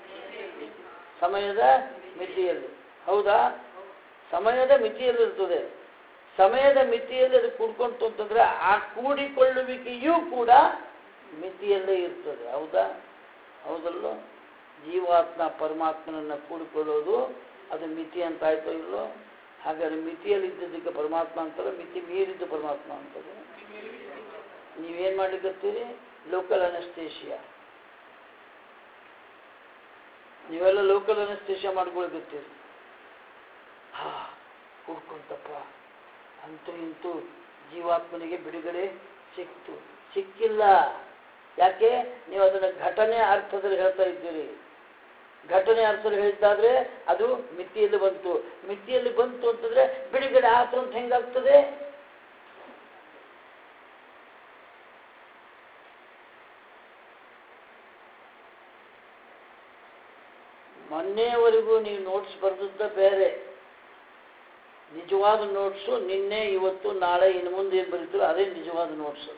ಸಮಯದ ಮಿತಿಯಲ್ಲಿ. ಹೌದಾ? ಸಮಯದ ಮಿತಿಯಲ್ಲಿ ಇರ್ತದೆ. ಸಮಯದ ಮಿತಿಯಲ್ಲಿ ಅದು ಕೂಡ್ಕೊಂತು ಅಂತಂದ್ರೆ ಆ ಕೂಡಿಕೊಳ್ಳುವಿಕೆಯೂ ಕೂಡ ಮಿತಿಯಲ್ಲೇ ಇರ್ತದೆ. ಹೌದಾ? ಹೌದಲ್ಲೋ? ಜೀವಾತ್ಮ ಪರಮಾತ್ಮನನ್ನ ಕೂಡಿಕೊಳ್ಳೋದು ಅದು ಮಿತಿ ಅಂತ ಆಯ್ತೋ ಇಲ್ಲೋ? ಹಾಗಾದ್ರೆ ಮಿತಿಯಲ್ಲಿ ಇದ್ದದಕ್ಕೆ ಪರಮಾತ್ಮ ಅಂತಾರೆ, ಮಿತಿ ಮೀರಿದ್ದು ಪರಮಾತ್ಮ ಅಂತಾರೆ. ನೀವೇನ್ ಮಾಡ್ಲಿಕ್ಕತ್ತೀರಿ? Local anaesthesia. ನೀವೆಲ್ಲ ಲೋಕಲ್ ಅನಸ್ತೇಷಿಯಾ ಮಾಡ್ಕೊಳಕತ್ತೀರಿ. ಕೂಡ್ಕೊಂತಪ್ಪ, ಅಂತೂ ಇಂತೂ ಜೀವಾತ್ಮನಿಗೆ ಬಿಡುಗಡೆ ಸಿಕ್ಕಿಲ್ಲ. ಯಾಕೆ? ನೀವು ಅದನ್ನ ಘಟನೆ ಅರ್ಥದಲ್ಲಿ ಹೇಳ್ತಾ ಇದ್ದೀರಿ. ಘಟನೆ ಅರ್ಥದಲ್ಲಿ ಹೇಳ್ತಾದ್ರೆ ಅದು ಮಿತಿಯಲ್ಲಿ ಬಂತು. ಮಿತಿಯಲ್ಲಿ ಬಂತು ಅಂತಂದ್ರೆ ಬಿಡುಗಡೆ ಆತು ಅಂತ ಹೆಂಗಾಗ್ತದೆ? ಮೊನ್ನೆವರೆಗೂ ನೀವು ನೋಟ್ಸ್ ಬರೆದದ್ದ ಬೇರೆ. ನಿಜವಾದ ನೋಟ್ಸು ನಿನ್ನೆ, ಇವತ್ತು, ನಾಳೆ, ಇನ್ನು ಮುಂದೆ ಏನು ಬರೀತೀರೋ ಅದೇ ನಿಜವಾದ notes.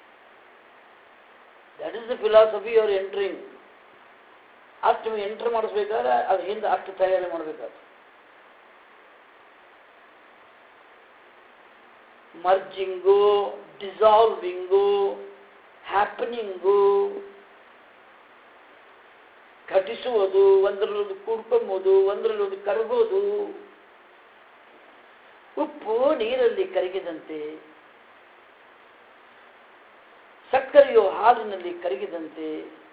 That is the philosophy your entering. ಅಷ್ಟು ನೀವು ಎಂಟ್ರ್ ಮಾಡಿಸ್ಬೇಕಾದ್ರೆ ಅದು ಹಿಂದೆ ಅಷ್ಟು ತಯಾರಿ ಮಾಡಬೇಕಾದ್ರೆ. ಮರ್ಜಿಂಗು, ಡಿಸಾಲ್ವಿಂಗು, ಹ್ಯಾಪನಿಂಗು, ಘಟಿಸುವುದು, ಒಂದರಲ್ಲೊಂದು ಕೂಡ್ಕೊಂಬೋದು, ಒಂದರಲ್ಲೊಂದು ಕರಗೋದು. ಉಪ್ಪು ನೀರಲ್ಲಿ ಕರಗಿದಂತೆ, ಸಕ್ಕರೆಯು ಹಾಲಿನಲ್ಲಿ ಕರಗಿದಂತೆ,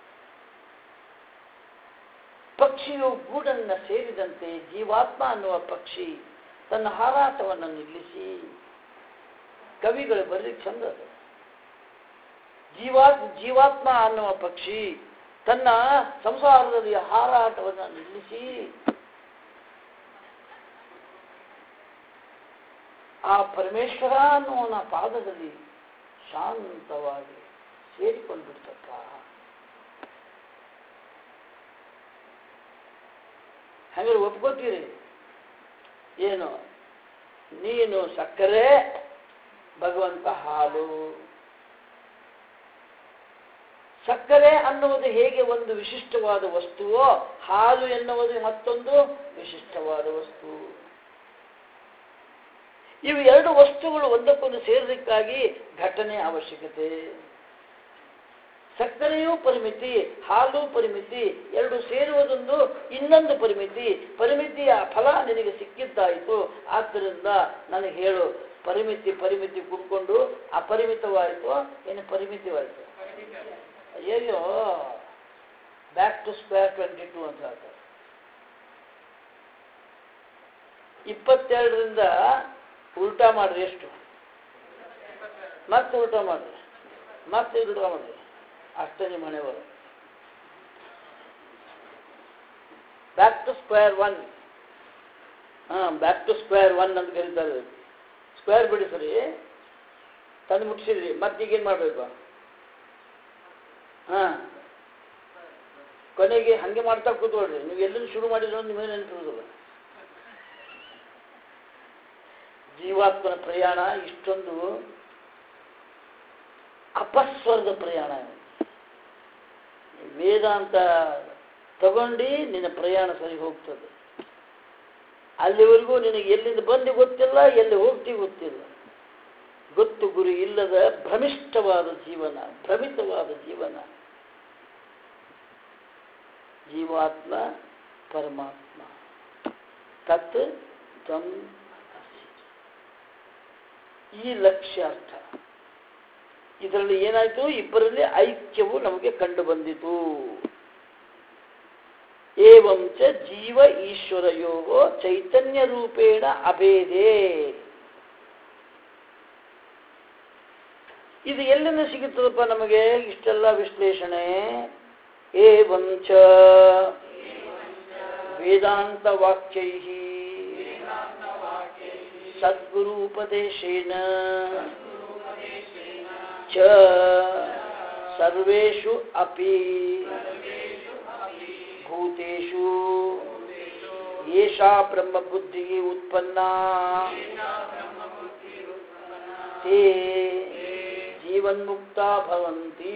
ಪಕ್ಷಿಯು ಗೂಡನ್ನ ಸೇರಿದಂತೆ ಜೀವಾತ್ಮ ಅನ್ನುವ ಪಕ್ಷಿ ತನ್ನ ಹಾರಾಟವನ್ನು ನಿಲ್ಲಿಸಿ, ಕವಿಗಳು ಬರೀ ಚಂದ. ಜೀವಾತ್ಮ ಅನ್ನುವ ಪಕ್ಷಿ ತನ್ನ ಸಂಸಾರದಲ್ಲಿ ಹಾರಾಟವನ್ನು ನಿಲ್ಲಿಸಿ ಆ ಪರಮೇಶ್ವರ ಅನ್ನುವನ ಪಾದದಲ್ಲಿ ಶಾಂತವಾಗಿ ಸೇರಿಕೊಂಡ್ಬಿಡ್ತಕ್ಕ. ಹಾಗಾದ್ರೆ ಒಪ್ಕೋತೀರಿ ಏನು? ನೀನು ಸಕ್ಕರೆ, ಭಗವಂತ ಹಾಲು. ಸಕ್ಕರೆ ಅನ್ನುವುದು ಹೇಗೆ ಒಂದು ವಿಶಿಷ್ಟವಾದ ವಸ್ತುವೋ, ಹಾಲು ಎನ್ನುವುದು ಮತ್ತೊಂದು ವಿಶಿಷ್ಟವಾದ ವಸ್ತು. ಇವು ಎರಡು ವಸ್ತುಗಳು ಒಂದಕ್ಕೊಂದು ಸೇರಲಿಕ್ಕಾಗಿ ಘಟನೆ ಅವಶ್ಯಕತೆ. ಸಕ್ಕರೆಯೂ ಪರಿಮಿತಿ, ಹಾಲು ಪರಿಮಿತಿ, ಎರಡು ಸೇರುವುದೊಂದು ಇನ್ನೊಂದು ಪರಿಮಿತಿ. ಪರಿಮಿತಿಯ ಫಲ ನಿನಗೆ ಸಿಕ್ಕಿದ್ದಾಯಿತು. ಆದ್ದರಿಂದ ನನಗೆ ಹೇಳು, ಪರಿಮಿತಿ ಕುಡ್ಕೊಂಡು ಅಪರಿಮಿತವಾಯಿತು ಏನು ಪರಿಮಿತವಾಯಿತು? ಅಯ್ಯೋ, ಬ್ಯಾಕ್ ಟು ಸ್ಕ್ವೇರ್ 22 ಅಂತ ಹೇಳ್ತಾರೆ. 22ರಿಂದ ಉಲ್ಟಾ ಮಾಡ್ರಿ ಎಷ್ಟು? ಮತ್ತೆ ಉಲ್ಟಾ ಮಾಡ್ರಿ, ಮತ್ತೆ ಉಲ್ಟಾ ಮಾಡ್ರಿ, ಅಷ್ಟೇ ನಿಮ್ಮ ಮನೆ ಬರೋ. Back to square 1 back to square one ಅಂತ ಕರೀತಾರೆ. ಸ್ಕ್ವೇರ್ ಬಿಡಿ ಸರಿ, ತಂದು ಮುಟ್ಟಿಸಿದ್ರಿ, ಮತ್ತೀಗೇನು ಮಾಡಬೇಕು? ಕೊನೆಗೆ ಹಾಗೆ ಮಾಡ್ತಾ ಕೂತ್ಕೊಳ್ರಿ. ನೀವು ಎಲ್ಲರೂ ಶುರು ಮಾಡಿದ್ರು ನಿಮಗೆ ನೆನಪಿರೋದಿಲ್ಲ. ಜೀವಾತ್ಮನ ಪ್ರಯಾಣ ಇಷ್ಟೊಂದು ಅಪಸ್ವರದ ಪ್ರಯಾಣ. ವೇದಾಂತ ತಗೊಂಡು ನಿನ್ನ ಪ್ರಯಾಣ ಸರಿ ಹೋಗ್ತದೆ. ಅಲ್ಲಿವರೆಗೂ ನಿನಗೆ ಎಲ್ಲಿಂದ ಬಂದು ಗೊತ್ತಿಲ್ಲ, ಎಲ್ಲಿ ಹೋಗ್ತಿ ಗೊತ್ತಿಲ್ಲ. ಗೊತ್ತು ಗುರಿ ಇಲ್ಲದ ಭ್ರಮಿಷ್ಠವಾದ ಜೀವನ, ಭ್ರಮಿತವಾದ ಜೀವನ. ಜೀವಾತ್ಮ ಪರಮಾತ್ಮ ತತ್ ತ್ವಂ ಅಸಿ. ಈ ಲಕ್ಷ್ಯಾರ್ಥ. ಇದರಲ್ಲಿ ಏನಾಯಿತು? ಇಬ್ಬರಲ್ಲಿ ಐಕ್ಯವು ನಮಗೆ ಕಂಡು ಬಂದಿತು. ಏವಂಚ ಜೀವ ಈಶ್ವರಯೋಗೋ ಚೈತನ್ಯ ರೂಪೇಣ ಅಭೇದೇ. ಇದು ಎಲ್ಲಿಂದ ಸಿಗುತ್ತದಪ್ಪ ನಮಗೆ ಇಷ್ಟೆಲ್ಲ ವಿಶ್ಲೇಷಣೆ? ಏವಂಚ ವೇದಾಂತ ವಾಕ್ಯೈಃ ಸದ್ಗುರು ಉಪದೇಶೇನ ಚ ಸರ್ವೇಷು ಅಪಿ ಭೂತೇಷು ಏಷಾ ಬ್ರಹ್ಮಬುದ್ಧಿಃ ಉತ್ಪನ್ನಾ ತೇ ಜೀವನ್ಮುಕ್ತಾ ಭವಂತಿ.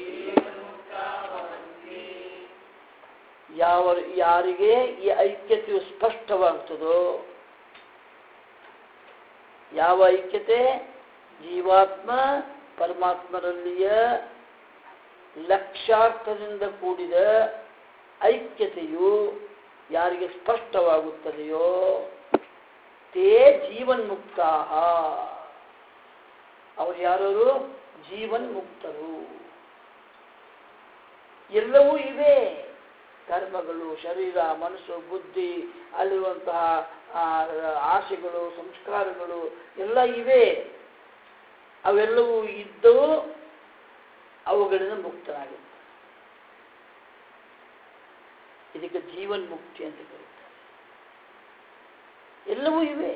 ಯಾರಿಗೆ ಈ ಐಕ್ಯತೆಯು ಸ್ಪಷ್ಟವಾಗ್ತದೋ, ಯಾವ ಐಕ್ಯತೆ? ಜೀವಾತ್ಮ ಪರಮಾತ್ಮರಲ್ಲಿಯ ಲಕ್ಷ್ಯಾರ್ಥದಿಂದ ಕೂಡಿದ ಐಕ್ಯತೆಯು ಯಾರಿಗೆ ಸ್ಪಷ್ಟವಾಗುತ್ತದೆಯೋ ತೇ ಜೀವನ್ಮುಕ್ತಾ. ಅವರು ಯಾರು? ಜೀವನ್ಮುಕ್ತರು. ಎಲ್ಲವೂ ಇವೆ, ಕರ್ಮಗಳು, ಶರೀರ, ಮನಸ್ಸು, ಬುದ್ಧಿ, ಅಲ್ಲಿರುವಂತಹ ಆಸೆಗಳು, ಸಂಸ್ಕಾರಗಳು ಎಲ್ಲ ಇವೆ. ಅವೆಲ್ಲವೂ ಇದ್ದವು, ಅವುಗಳಿಂದ ಮುಕ್ತನಾಗಿರ್ತಾರೆ. ಇದಕ್ಕೆ ಜೀವನ್ ಮುಕ್ತಿ ಅಂತ ಕರೀತಾರೆ. ಎಲ್ಲವೂ ಇವೆ.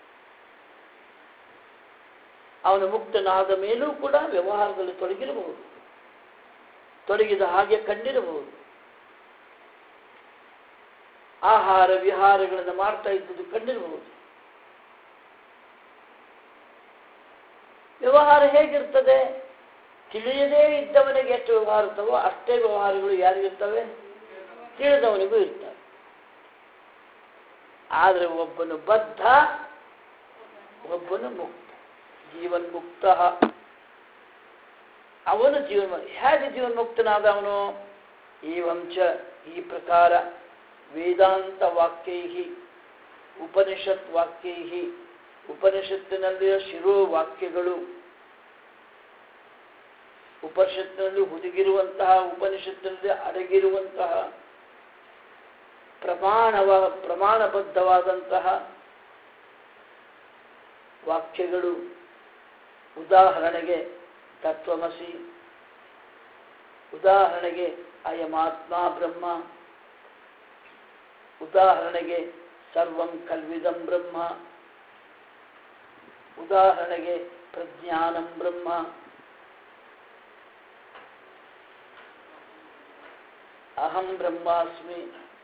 ಅವನು ಮುಕ್ತನಾದ ಮೇಲೂ ಕೂಡ ವ್ಯವಹಾರದಲ್ಲಿ ತೊಡಗಿರಬಹುದು, ತೊಡಗಿದ ಹಾಗೆ ಕಂಡಿರಬಹುದು. ಆಹಾರ ವಿಹಾರಗಳನ್ನು ಮಾಡ್ತಾ ಇದ್ದುದು ಕಂಡಿರಬಹುದು. ವ್ಯವಹಾರ ಹೇಗಿರ್ತದೆ? ತಿಳಿಯದೇ ಇದ್ದವನಿಗೆ ಎಷ್ಟು ವ್ಯವಹಾರ ಇರ್ತವೋ ಅಷ್ಟೇ ವ್ಯವಹಾರಗಳು ಯಾರಿಗಿರ್ತವೆ? ತಿಳಿದವನಿಗೂ ಇರ್ತವೆ. ಆದರೆ ಒಬ್ಬನು ಬದ್ಧ, ಒಬ್ಬನು ಮುಕ್ತ. ಜೀವನ್ಮುಕ್ತ. ಅವನು ಹೇಗೆ ಜೀವನ್ಮುಕ್ತನಾದ ಅವನು? ಏವಂಚ ಈ ಪ್ರಕಾರ ವೇದಾಂತ ವಾಕ್ಯೈಃ ಉಪನಿಷತ್ ವಾಕ್ಯೈಃ ಉಪನಿಷತ್ತಿನಲ್ಲಿಯ ಶಿರೋ ವಾಕ್ಯಗಳು, ಉಪನಿಷತ್ತಿನಲ್ಲಿ ಹುದುಗಿರುವಂತಹ, ಉಪನಿಷತ್ತಿನಲ್ಲಿ ಅಡಗಿರುವಂತಹ ಪ್ರಮಾಣಬದ್ಧವಾದಂತಹ ವಾಕ್ಯಗಳು. ಉದಾಹರಣೆಗೆ ತತ್ವಮಸಿ, ಉದಾಹರಣೆಗೆ ಅಯಮಾತ್ಮ ಬ್ರಹ್ಮ, ಉದಾಹರಣೆಗೆ ಸರ್ವಂ ಕಲ್ವಿದಂ ಬ್ರಹ್ಮ, ಉದಾಹರಣೆಗೆ ಪ್ರಜ್ಞಾನಂ ಬ್ರಹ್ಮ, ಅಹಂ ಬ್ರಹ್ಮಾಸ್ಮಿ.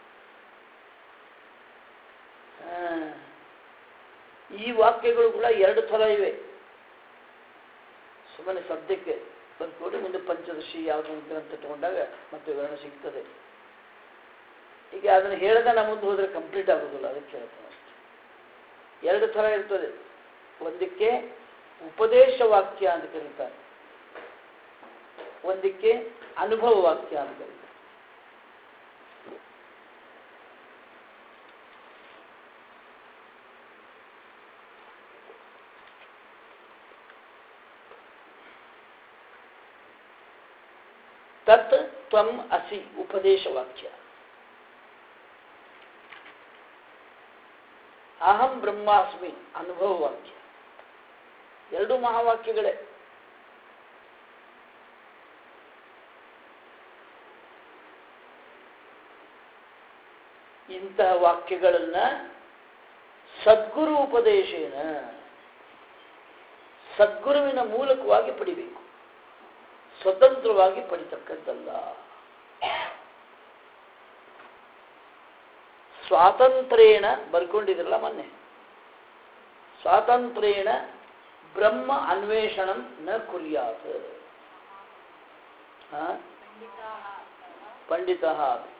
ಈ ವಾಕ್ಯಗಳು ಕೂಡ ಎರಡು ಥರ ಇವೆ. ಸುಮ್ಮನೆ ಸದ್ಯಕ್ಕೆ ಬರ್ಕೊಡಿ, ಮುಂದೆ ಪಂಚದಶಿ ಯಾವುದು ಗ್ರಂಥ ತಗೊಂಡಾಗ ಮತ್ತೆ ವಿವರಣೆ ಸಿಗ್ತದೆ. ಈಗ ಅದನ್ನು ಹೇಳದ ನಮ್ಮ ಮುಂದೆ ಹೋದರೆ ಕಂಪ್ಲೀಟ್ ಆಗೋದಿಲ್ಲ, ಅದಕ್ಕೆ ಹೇಳ್ತೇನೆ ಅಷ್ಟೆ. ಎರಡು ಥರ ಇರ್ತದೆ. ಒಂದಕ್ಕೆ ಉಪದೇಶ ವಾಕ್ಯ ಅಂತ ಕರೀತಾರೆ, ಒಂದಕ್ಕೆ ಅನುಭವ ವಾಕ್ಯ ಅಂತ ಕರೀತಾರೆ. ತತ್ ತ್ವಂ ಅಸಿ ಉಪದೇಶ ವಾಕ್ಯ, ಅಹಂ ಬ್ರಹ್ಮಾಸ್ಮಿ ಅನುಭವ ವಾಕ್ಯ. ಎರಡು ಮಹಾವಾಕ್ಯಗಳೇ. ಇಂತಹ ವಾಕ್ಯಗಳನ್ನ ಸದ್ಗುರು ಉಪದೇಶೇನ, ಸದ್ಗುರುವಿನ ಮೂಲಕವಾಗಿ ಪಡಿಬೇಕು, ಸ್ವತಂತ್ರವಾಗಿ ಪಡಿತಕ್ಕದ್ದಲ್ಲ. ಸ್ವಾತಂತ್ರ್ಯೇಣ ಬರ್ಕೊಂಡಿದ್ರಲ್ಲ ಮೊನ್ನೆ, ಸ್ವಾತಂತ್ರ್ಯೇಣ ಬ್ರಹ್ಮ ಅನ್ವೇಷಣಂ ನ ಕುರ್ಯಾತ್. ಪಂಡಿತಃ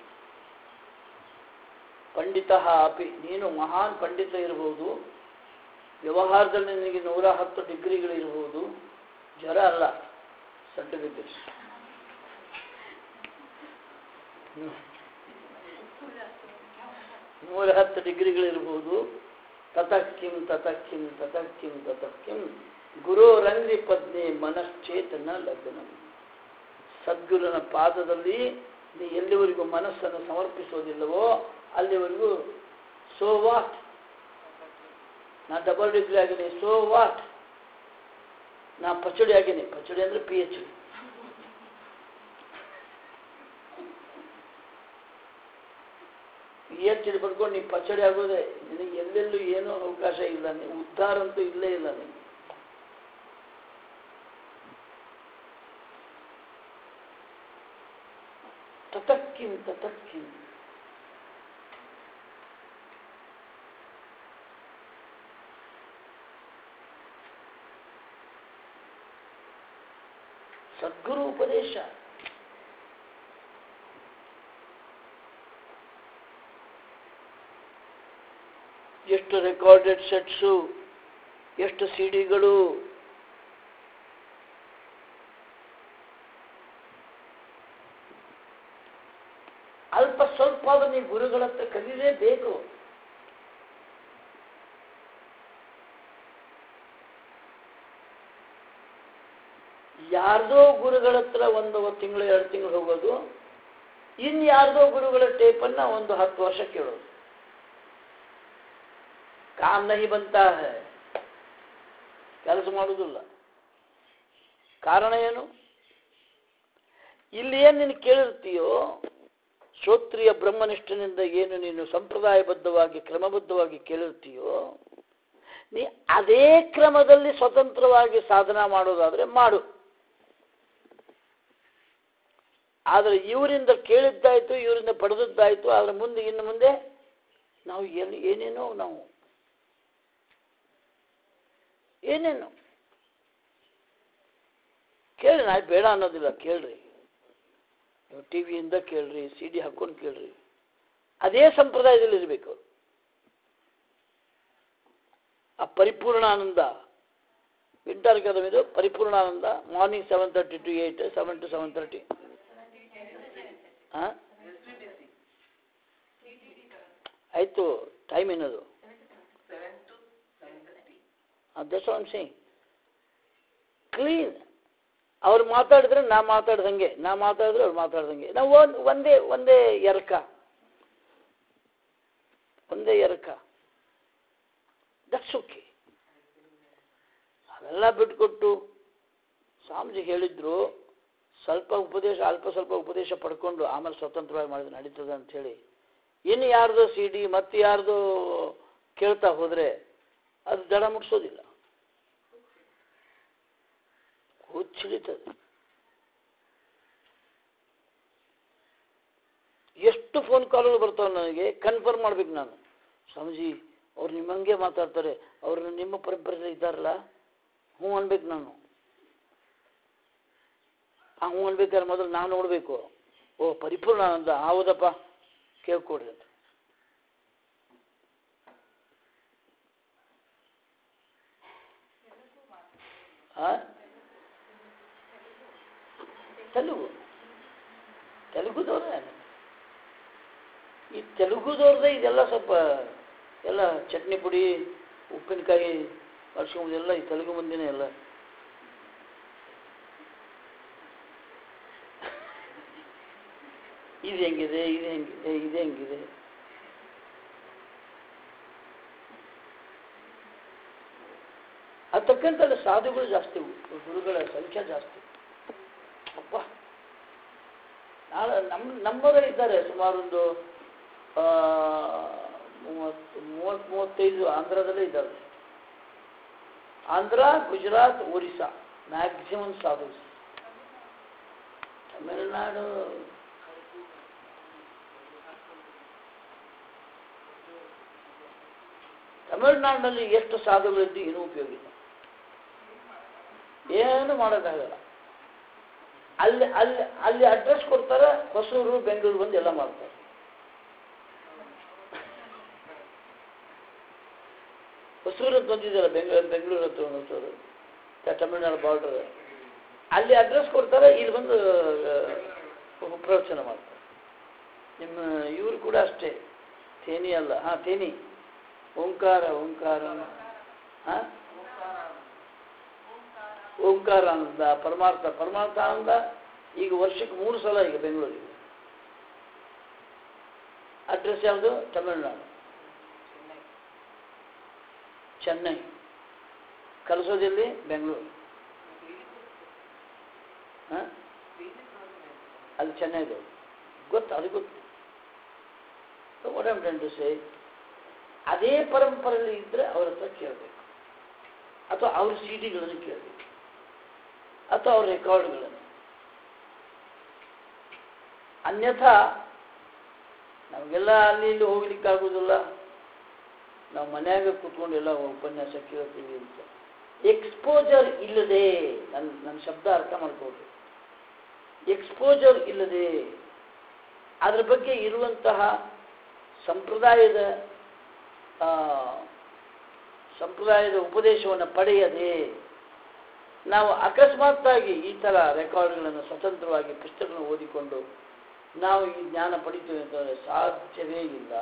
ಅಪಿ, ನೀನು ಮಹಾನ್ ಪಂಡಿತ ಇರಬಹುದು, ವ್ಯವಹಾರದಲ್ಲಿ ನಿನಗೆ 110 ಡಿಗ್ರಿಗಳಿರಬಹುದು, ಜ್ವರ ಅಲ್ಲ ಸರ್ಟಿಫಿಕೇಟ್. 110 ಡಿಗ್ರಿಗಳಿರ್ಬೋದು. ತತಃಕಿಂ ತತಃಕಿಂ ತತಃಕಿಂ ತತಃಕಿಂ ಗುರೋರಂಗ್ರಿ ಪದ್ಮೆ ಮನಶ್ಚೇತನ ಲಗ್ನಂ. ಸದ್ಗುರುನ ಪಾದದಲ್ಲಿ ನೀ ಎಲ್ಲಿವರೆಗೂ ಮನಸ್ಸನ್ನು ಸಮರ್ಪಿಸೋದಿಲ್ಲವೋ ಅಲ್ಲಿವರೆಗೂ ಸೋ ವಾಟ್, ನಾ ಡಬಲ್ ಡಿಗ್ರಿ ಆಗಿನಿ, ಸೋ ವಾಟ್, ನಾ ಪಚಡಿ ಆಗಿನಿ, ಪಚಡಿ ಅಂದ್ರೆ PhD. PhD ಪಡ್ಕೊಂಡು ನೀ ಪಚಡಿ ಆಗೋದೆ, ನಿನಗೆ ಎಲ್ಲೆಲ್ಲೂ ಏನೂ ಅವಕಾಶ ಇಲ್ಲ, ನೀವು ಉದ್ಧಾರ ಅಂತೂ ಇಲ್ಲೇ ಇಲ್ಲ. ನಿಮಗೆ ತತಕ್ಕಿಂ ತತಕ್ಕಿಂ, ಸದ್ಗುರು ಉಪದೇಶ. ಎಷ್ಟು ರೆಕಾರ್ಡೆಡ್ ಸೆಟ್ಸು, ಎಷ್ಟು ಸಿಡಿಗಳು, ಅಲ್ಪ ಸ್ವಲ್ಪ ಆದ್ರೂ ನೀವು ಗುರುಗಳ ಹತ್ರ ಕಲಿಯಲೇಬೇಕು. ಯಾರ್ದೋ ಗುರುಗಳ ಹತ್ರ 1 ತಿಂಗಳು 2 ತಿಂಗಳು ಹೋಗೋದು, ಇನ್ಯಾರ್ದೋ ಗುರುಗಳ ಟೇಪನ್ನ 10 ವರ್ಷ ಕೇಳೋದು. ಕಾಮ್ ನಹಿ ಬಂತಾ ಹೈ, ಕೆಲಸ ಮಾಡುವುದಿಲ್ಲ. ಕಾರಣ ಏನು? ಇಲ್ಲಿ ಏನು ನೀನು ಕೇಳಿರ್ತೀಯೋ, ಶ್ರೋತ್ರಿಯ ಬ್ರಹ್ಮನಿಷ್ಠನಿಂದ ಏನು ನೀನು ಸಂಪ್ರದಾಯಬದ್ಧವಾಗಿ ಕ್ರಮಬದ್ಧವಾಗಿ ಕೇಳಿರ್ತೀಯೋ, ನೀ ಅದೇ ಕ್ರಮದಲ್ಲಿ ಸ್ವತಂತ್ರವಾಗಿ ಸಾಧನ ಮಾಡೋದಾದ್ರೆ ಮಾಡು. ಆದರೆ ಇವರಿಂದ ಕೇಳಿದ್ದಾಯ್ತು, ಇವರಿಂದ ಪಡೆದದ್ದಾಯ್ತು, ಆದರೆ ಇನ್ನು ಮುಂದೆ ನಾವು ಏನೇನೋ ಕೇಳಿ, ನಾ ಬೇಡ ಅನ್ನೋದಿಲ್ಲ, ಕೇಳ್ರಿ. ನೀವು ಟಿವಿಯಿಂದ ಕೇಳ್ರಿ, CD ಹಾಕೊಂಡು ಕೇಳ್ರಿ, ಅದೇ ಸಂಪ್ರದಾಯದಲ್ಲಿ ಇರಬೇಕು. ಆ ಪರಿಪೂರ್ಣಾನಂದ ವಿಂಟರ್ ಅಕಾಡೆಮಿ, ಇದು ಪರಿಪೂರ್ಣಾನಂದ, ಮಾರ್ನಿಂಗ್ 7:30 to 8, 7 to 7:30. ಆಯ್ತು, ಟೈಮ್ ಏನದು? That's what I am saying. Clean. ಅವ್ರು ಮಾತಾಡಿದ್ರೆ ನಾ ಮಾತಾಡ್ದಂಗೆ, ನಾ ಮಾತಾಡಿದ್ರೆ ಅವ್ರು ಮಾತಾಡ್ದಂಗೆ, ನಾವು ಒಂದೇ ಎರಕ, ದಟ್ಸ್ ಓಕೆ. ಅವೆಲ್ಲ ಬಿಟ್ಕೊಟ್ಟು ಸ್ವಾಮೀಜಿ ಹೇಳಿದ್ರು, ಅಲ್ಪ ಸ್ವಲ್ಪ ಉಪದೇಶ ಪಡ್ಕೊಂಡು ಆಮೇಲೆ ಸ್ವತಂತ್ರವಾಗಿ ಮಾಡಿದ್ರೆ ನಡೀತದೆ ಅಂತ ಹೇಳಿ, ಇನ್ನು ಯಾರ್ದೋ CD ಮತ್ತೆ ಯಾರ್ದೋ ಕೇಳ್ತಾ ಹೋದ್ರೆ ಅದು ದಡ ಮುಟ್ಸೋದಿಲ್ಲ, ಹುಚ್ಚಿಡಿತದೆ. ಎಷ್ಟು ಫೋನ್ ಕಾಲ್ಗಳು ಬರ್ತಾವೆ ನನಗೆ, ಕನ್ಫರ್ಮ್ ಮಾಡ್ಬೇಕು ನಾನು. ಸ್ವಾಮೀಜಿ ಅವ್ರು ನಿಮ್ಮಂಗೆ ಮಾತಾಡ್ತಾರೆ, ಅವ್ರನ್ನ ನಿಮ್ಮ ಪರಂಪರೆ ಇದ್ದಾರಲ್ಲ, ಹ್ಞೂ ಅನ್ಬೇಕು ನಾನು. ಹ್ಞೂ ಅನ್ಬೇಕಾದ್ರೆ ಮೊದಲು ನಾವು ನೋಡಬೇಕು, ಓ ಪರಿಪೂರ್ಣಾನಂದ, ಹೌದಪ್ಪ ಕೇಳ್ಕೊಡ್ರಿ ಅಂತ. ತೆಲುಗುದವ್ರೆ, ಈ ತೆಲುಗುದವ್ರದ್ದೇ ಇದೆಲ್ಲ ಸ್ವಲ್ಪ ಎಲ್ಲ ಚಟ್ನಿ ಪುಡಿ ಉಪ್ಪಿನಕಾಯಿ ಬರ್ಸ್ಕೊಂಬುದೆಲ್ಲ ಈ ತೆಲುಗು ಮಂದಿನೇ ಎಲ್ಲ. ಇದು ಹೆಂಗಿದೆ, ಇದು ಹೆಂಗಿದೆ. ಅದು ತಕ್ಕಂತಲ್ಲ ಸಾಧುಗಳು ಜಾಸ್ತಿ, ಗುರುಗಳ ಸಂಖ್ಯೆ ಜಾಸ್ತಿ. ಅಪ್ಪ ನಾಳೆ ನಮ್ಮವರೇ ಇದ್ದಾರೆ, ಸುಮಾರೊಂದು 35 ಆಂಧ್ರದಲ್ಲೇ ಇದ್ದಾವೆ. ಆಂಧ್ರ, ಗುಜರಾತ್, ಒರಿಸ್ಸಾ ಮ್ಯಾಕ್ಸಿಮಮ್ ಸಾಧುಸ್. ತಮಿಳುನಾಡು ತಮಿಳುನಾಡಿನಲ್ಲಿ ಎಷ್ಟು ಸಾಧುಗಳಿದ್ದು ಏನೂ ಉಪಯೋಗ ಇಲ್ಲ, ಏನು ಮಾಡೋಕ್ಕಾಗಲ್ಲ. ಅಲ್ಲಿ ಅಲ್ಲಿ ಅಲ್ಲಿ ಅಡ್ರೆಸ್ ಕೊಡ್ತಾರೆ, ಹೊಸೂರು ಬೆಂಗಳೂರು ಬಂದು ಎಲ್ಲ ಮಾಡ್ತಾರೆ. ಹೊಸೂರು ಅಂತ ಬಂದಿದ್ದಾರೆ, ಬೆಂಗಳೂರು ಹತ್ರ ಹೊಸೂರು, ತಮಿಳುನಾಡು ಬಾರ್ಡರ್. ಅಲ್ಲಿ ಅಡ್ರೆಸ್ ಕೊಡ್ತಾರೆ, ಇಲ್ಲಿ ಬಂದು ಪ್ರವಚನ ಮಾಡ್ತಾರೆ. ನಿಮ್ಮ ಇವರು ಕೂಡ ಅಷ್ಟೇ, ತೇನಿ ಅಲ್ಲ, ತೇನಿ ಓಂಕಾರ ಓಂಕಾರಾನಂದ, ಪರಮಾರ್ಥಾನಂದ. ಈಗ ವರ್ಷಕ್ಕೆ 3 ಸಲ ಈಗ ಬೆಂಗಳೂರಿಗೆ. ಅಡ್ರೆಸ್ ಯಾವುದು? ತಮಿಳುನಾಡು, ಚೆನ್ನೈ. ಕಲಿಸೋದಿಲ್ಲಿ ಬೆಂಗಳೂರು, ಅಲ್ಲಿ ಚೆನ್ನೈದು ಗೊತ್ತು, ಅದು ಗೊತ್ತು. What I am trying to say, ಅದೇ ಪರಂಪರೆಯಲ್ಲಿ ಇದ್ದರೆ ಅವ್ರ ಹತ್ರ ಕೇಳಬೇಕು, ಅಥವಾ ಅವ್ರ ಸಿಡಿಗಳನ್ನು ಕೇಳಬೇಕು, ಅಥವಾ ಅವ್ರ ರೆಕಾರ್ಡ್ಗಳನ್ನು. ಅನ್ಯಥಾ ನಮಗೆಲ್ಲ ಅಲ್ಲಿ ಇಲ್ಲಿ ಹೋಗ್ಲಿಕ್ಕಾಗೋದಿಲ್ಲ, ನಾವು ಮನ್ಯಾಗ ಕೂತ್ಕೊಂಡು ಎಲ್ಲ ಉಪನ್ಯಾಸ ಕೇಳ್ತೀವಿ ಅಂತ. ಎಕ್ಸ್ಪೋಜರ್ ಇಲ್ಲದೆ, ನನ್ನ ಶಬ್ದ ಅರ್ಥ ಮಾಡ್ಕೊಳ್ಬೇಕು, ಎಕ್ಸ್ಪೋಜರ್ ಇಲ್ಲದೆ ಅದ್ರ ಬಗ್ಗೆ ಇರುವಂತಹ ಸಂಪ್ರದಾಯದ ಉಪದೇಶವನ್ನು ಪಡೆಯದೆ ನಾವು ಅಕಸ್ಮಾತ್ತಾಗಿ ಈ ಥರ ರೆಕಾರ್ಡ್ಗಳನ್ನು ಸ್ವತಂತ್ರವಾಗಿ ಪುಸ್ತಕಗಳನ್ನು ಓದಿಕೊಂಡು ನಾವು ಈ ಜ್ಞಾನ ಪಡಿತೀವಿ ಅಂತಂದರೆ ಸಾಧ್ಯವೇ ಇಲ್ಲ.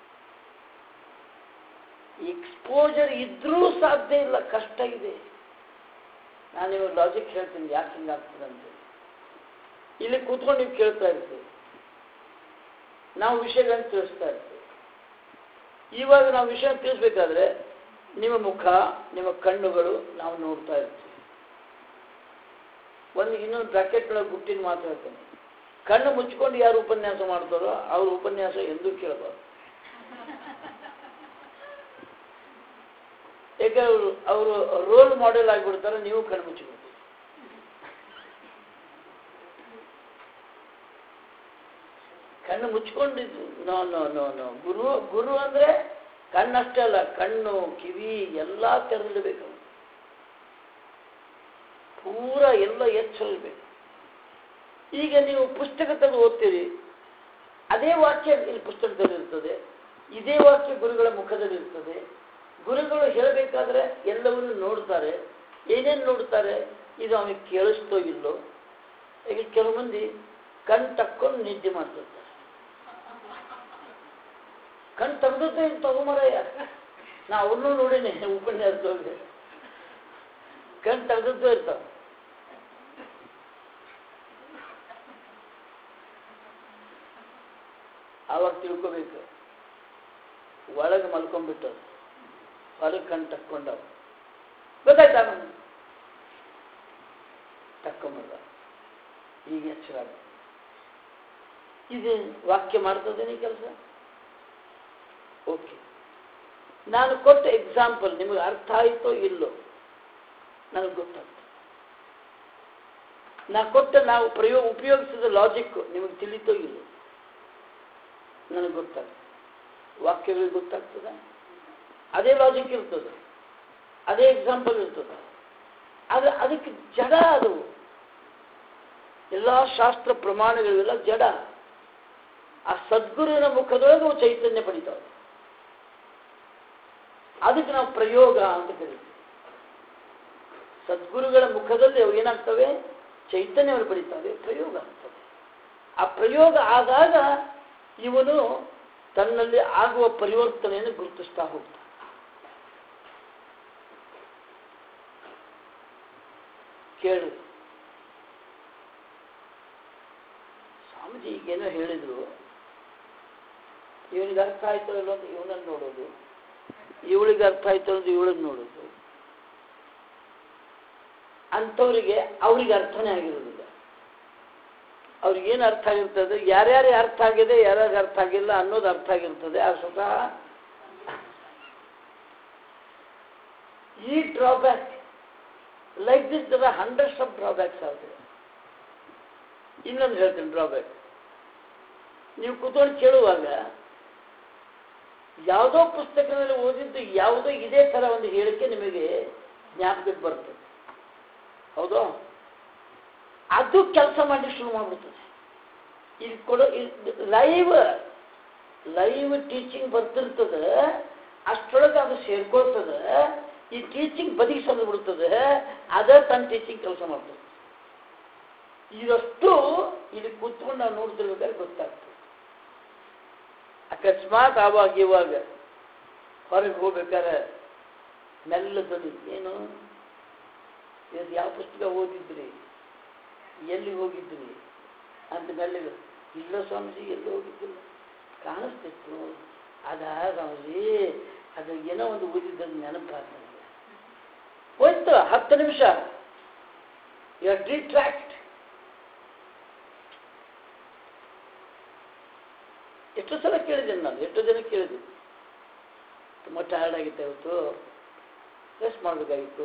ಎಕ್ಸ್ಪೋಜರ್ ಇದ್ರೂ ಸಾಧ್ಯ ಇಲ್ಲ, ಕಷ್ಟ ಇದೆ. ನಾನು ಇವಾಗ ಲಾಜಿಕ್ ಹೇಳ್ತೀನಿ, ಯಾಕೆ ಹಿಂಗಾಗ್ತದೆ ಅಂತ. ಇಲ್ಲಿ ಕೂತ್ಕೊಂಡು ನೀವು ಕೇಳ್ತಾ ಇರ್ತೀವಿ, ನಾವು ವಿಷಯಗಳನ್ನು ತಿಳಿಸ್ತಾ ಇರ್ತೀವಿ. ಇವಾಗ ನಾವು ವಿಷಯ ತಿಳಿಸ್ಬೇಕಾದ್ರೆ ನಿಮ್ಮ ಮುಖ, ನಿಮ್ಮ ಕಣ್ಣುಗಳು ನಾವು ನೋಡ್ತಾ ಇರ್ತೀವಿ. ಇನ್ನೊಂದು ಬ್ರಾಕೆಟ್ಗಳ ಗುಟ್ಟಿನ ಮಾತು ಹೇಳ್ತೇನೆ, ಕಣ್ಣು ಮುಚ್ಕೊಂಡು ಯಾರು ಉಪನ್ಯಾಸ ಮಾಡ್ತಾರೋ ಅವ್ರ ಉಪನ್ಯಾಸ ಎಂದೂ ಕೇಳಬಾರ್ದು. ಯಾಕೆ ಅವರು ರೋಲ್ ಮಾಡೆಲ್ ಆಗಿಬಿಡ್ತಾರೆ, ನೀವು ಕಣ್ಣು ಮುಚ್ಚಿಬಿಡ್ತೀವಿ. ಕಣ್ಣು ಮುಚ್ಕೊಂಡಿದ್ದು no no no no guru ಅಂದ್ರೆ ಕಣ್ಣಷ್ಟೇ ಅಲ್ಲ, ಕಣ್ಣು ಕಿವಿ ಎಲ್ಲ ತೆರೆದಿಡಬೇಕು, ಪೂರ ಎಲ್ಲ ಎಚ್ಚರಿರ್ಬೇಕು. ಈಗ ನೀವು ಪುಸ್ತಕ ತೆಗೆದು ಓದ್ತೀರಿ, ಅದೇ ವಾಕ್ಯ ಇಲ್ಲಿ ಪುಸ್ತಕದಲ್ಲಿ ಇರ್ತದೆ, ಇದೇ ವಾಕ್ಯ ಗುರುಗಳ ಮುಖದಲ್ಲಿ ಇರ್ತದೆ. ಗುರುಗಳು ಹೇಳಬೇಕಾದ್ರೆ ಎಲ್ಲವನ್ನೂ ನೋಡ್ತಾರೆ. ಏನೇನು ನೋಡ್ತಾರೆ? ಇದು ಅವನಿಗೆ ಕೇಳಿಸ್ತೋ ಇಲ್ಲೋ. ಈಗ ಕೆಲವು ಮಂದಿ ಕಣ್ ತಕ್ಕೊಂಡು ನಿದ್ದೆ ಮಾಡ್ತಿರ್ತಾರೆ. ಕಣ್ ತೆಗೆದದ್ದು ತಗೊಂಬರಯ್ಯ, ನಾ ಅವ್ರನ್ನೂ ನೋಡಿನಿ ಉಪನ್ಯಾಸದವ್ರಿಗೆ, ಕಣ್ ತೆಗೆದದ್ದು ಇರ್ತಾವ. ಆವಾಗ ತಿಳ್ಕೋಬೇಕು, ಒಳಗೆ ಮಲ್ಕೊಂಡ್ಬಿಟ್ಟರು, ಹೊರಗೆ ಕಣ್ ತಕ್ಕೊಂಡವ. ಗೊತ್ತಾಯ್ತಾ? ತಕ್ಕೊಂಬಲ್ಲ. ಈಗ ಎಚ್ಚರ ಇದು ವಾಕ್ಯ ಮಾಡ್ತದೇನೆ ಕೆಲಸ. ಓಕೆ, ನಾನು ಕೊಟ್ಟ ಎಕ್ಸಾಂಪಲ್ ನಿಮಗೆ ಅರ್ಥ ಆಯಿತೋ ಇಲ್ಲೋ ನನಗೆ ಗೊತ್ತಾಗ್ತದೆ. ನಾವು ಉಪಯೋಗಿಸಿದ ಲಾಜಿಕ್ ನಿಮಗೆ ತಿಳಿತೋ ಇಲ್ಲೋ ನನಗೆ ಗೊತ್ತಾಗ್ತದೆ. ವಾಕ್ಯಗಳಿಗೆ ಗೊತ್ತಾಗ್ತದೆ, ಅದೇ ಲಾಜಿಕ್ ಇರ್ತದೆ, ಅದೇ ಎಕ್ಸಾಂಪಲ್ ಇರ್ತದೆ. ಅದಕ್ಕೆ ಜಡ, ಅದು ಎಲ್ಲ ಶಾಸ್ತ್ರ ಪ್ರಮಾಣಗಳೆಲ್ಲ ಜಡ. ಆ ಸದ್ಗುರುವಿನ ಮುಖದೊಳಗೆ ಚೈತನ್ಯ ಪಡಿತಾವೆ. ಅದಕ್ಕೆ ನಾವು ಪ್ರಯೋಗ ಅಂತ ಕರೀತೀವಿ. ಸದ್ಗುರುಗಳ ಮುಖದಲ್ಲಿ ಅವು ಏನಾಗ್ತವೆ? ಚೈತನ್ಯವನ್ನು ಪಡಿತಾವೆ, ಪ್ರಯೋಗ ಆಗ್ತವೆ. ಆ ಪ್ರಯೋಗ ಆದಾಗ ಇವನು ತನ್ನಲ್ಲಿ ಆಗುವ ಪರಿವರ್ತನೆಯನ್ನು ಗುರುತಿಸ್ತಾ ಹೋಗ್ತಾನೆ. ಕೇಳು, ಸ್ವಾಮೀಜಿ ಈಗೇನೋ ಹೇಳಿದ್ರು, ಇವನಿಗೆ ಅರ್ಥ ಆಯ್ತೋ ಇಲ್ಲೋ ಅಂತ ಇವನನ್ನು ನೋಡೋದು, ಇವಳಿಗೆ ಅರ್ಥ ಆಯ್ತೋ ಅಂತ ಇವಳನ್ನು ನೋಡೋದು. ಅಂಥವ್ರಿಗೆ ಅವ್ರಿಗೆ ಅರ್ಥನೇ ಆಗಿರೋದಿಲ್ಲ. ಅವ್ರಿಗೇನು ಅರ್ಥ ಆಗಿರ್ತದೆ, ಯಾರ್ಯಾರಿಗೆ ಅರ್ಥ ಆಗಿದೆ, ಯಾರ್ಯಾರಿಗೆ ಅರ್ಥ ಆಗಿಲ್ಲ ಅನ್ನೋದು ಅರ್ಥ ಆಗಿರ್ತದೆ. ಆ ಸ್ವತಃ ಈ drawback like this there are hundreds of drawbacks ಆಗುತ್ತೆ. ಇನ್ನೊಂದು ಹೇಳ್ತೀನಿ ಡ್ರಾಬ್ಯಾಕ್. ನೀವು ಕೂತ್ಕೊಂಡು ಕೇಳುವಾಗ ಯಾವುದೋ ಪುಸ್ತಕದಲ್ಲಿ ಓದಿದ್ದು ಯಾವುದೋ ಇದೇ ಥರ ಒಂದು ಹೇಳಿಕೆ ನಿಮಗೆ ಜ್ಞಾಪಕಕ್ಕೆ ಬರ್ತದೆ. ಹೌದೋ? ಅದು ಕೆಲಸ ಮಾಡಿ ಶುರು ಮಾಡಿಬಿಡ್ತದೆ. ಇಲ್ಲಿ ಕೊಡೋ ಲೈವ್ ಟೀಚಿಂಗ್ ಬರ್ತಿರ್ತದೆ, ಅಷ್ಟರೊಳಗೆ ಅದು ಸೇರ್ಕೊಳ್ತದೆ. ಈ ಟೀಚಿಂಗ್ ಬದಿಗೆ ಸರಿದು ಬಿಡ್ತದೆ, ಅದೇ ತನ್ನ ಟೀಚಿಂಗ್ ಕೆಲಸ ಮಾಡ್ತದೆ. ಇದಷ್ಟು ಇಲ್ಲಿ ಕೂತ್ಕೊಂಡು ನಾವು ನೋಡ್ತಿರ್ಬೇಕಾದ್ರೆ ಗೊತ್ತಾಗ್ತದೆ. ಅಕಸ್ಮಾತ್ ಆವಾಗ ಇವಾಗ ಹೊರಗೆ ಹೋಗ್ಬೇಕಾದ್ರೆ ಮೆಲ್ಲದಲ್ಲಿ ಏನು ಇವತ್ತು ಯಾವ ಪುಸ್ತಕ ಓದಿದ್ರಿ, ಎಲ್ಲಿ ಹೋಗಿದ್ರಿ ಅಂತ ಮೆಲ್ಲಗೆ, ಇಲ್ಲ ಸ್ವಾಮೀಜಿ ಎಲ್ಲಿ ಹೋಗಿದ್ದಿಲ್ಲ, ಕಾಣಿಸ್ತಿತ್ತು ಅದ ಸ್ವಾಮೀಜಿ ಅದು ಏನೋ ಒಂದು ಓದಿದ್ದಲ್ಲಿ ನೆನಪಾದ ನನಗೆ ಹೋಯ್ತು 10 ನಿಮಿಷ ಯು ಆರ್ ಡಿಟ್ರಾಕ್ಟ್. ಎಷ್ಟೋ ಸಲ ಕೇಳಿದ್ದೇನೆ ನಾನು, ಎಷ್ಟೋ ಜನ ಕೇಳಿದ್ದೆ, ತುಂಬ ಟಯರ್ಡ್ ಆಗಿತ್ತು ಇವತ್ತು, ರೆಸ್ಟ್ ಮಾಡಬೇಕಾಗಿತ್ತು.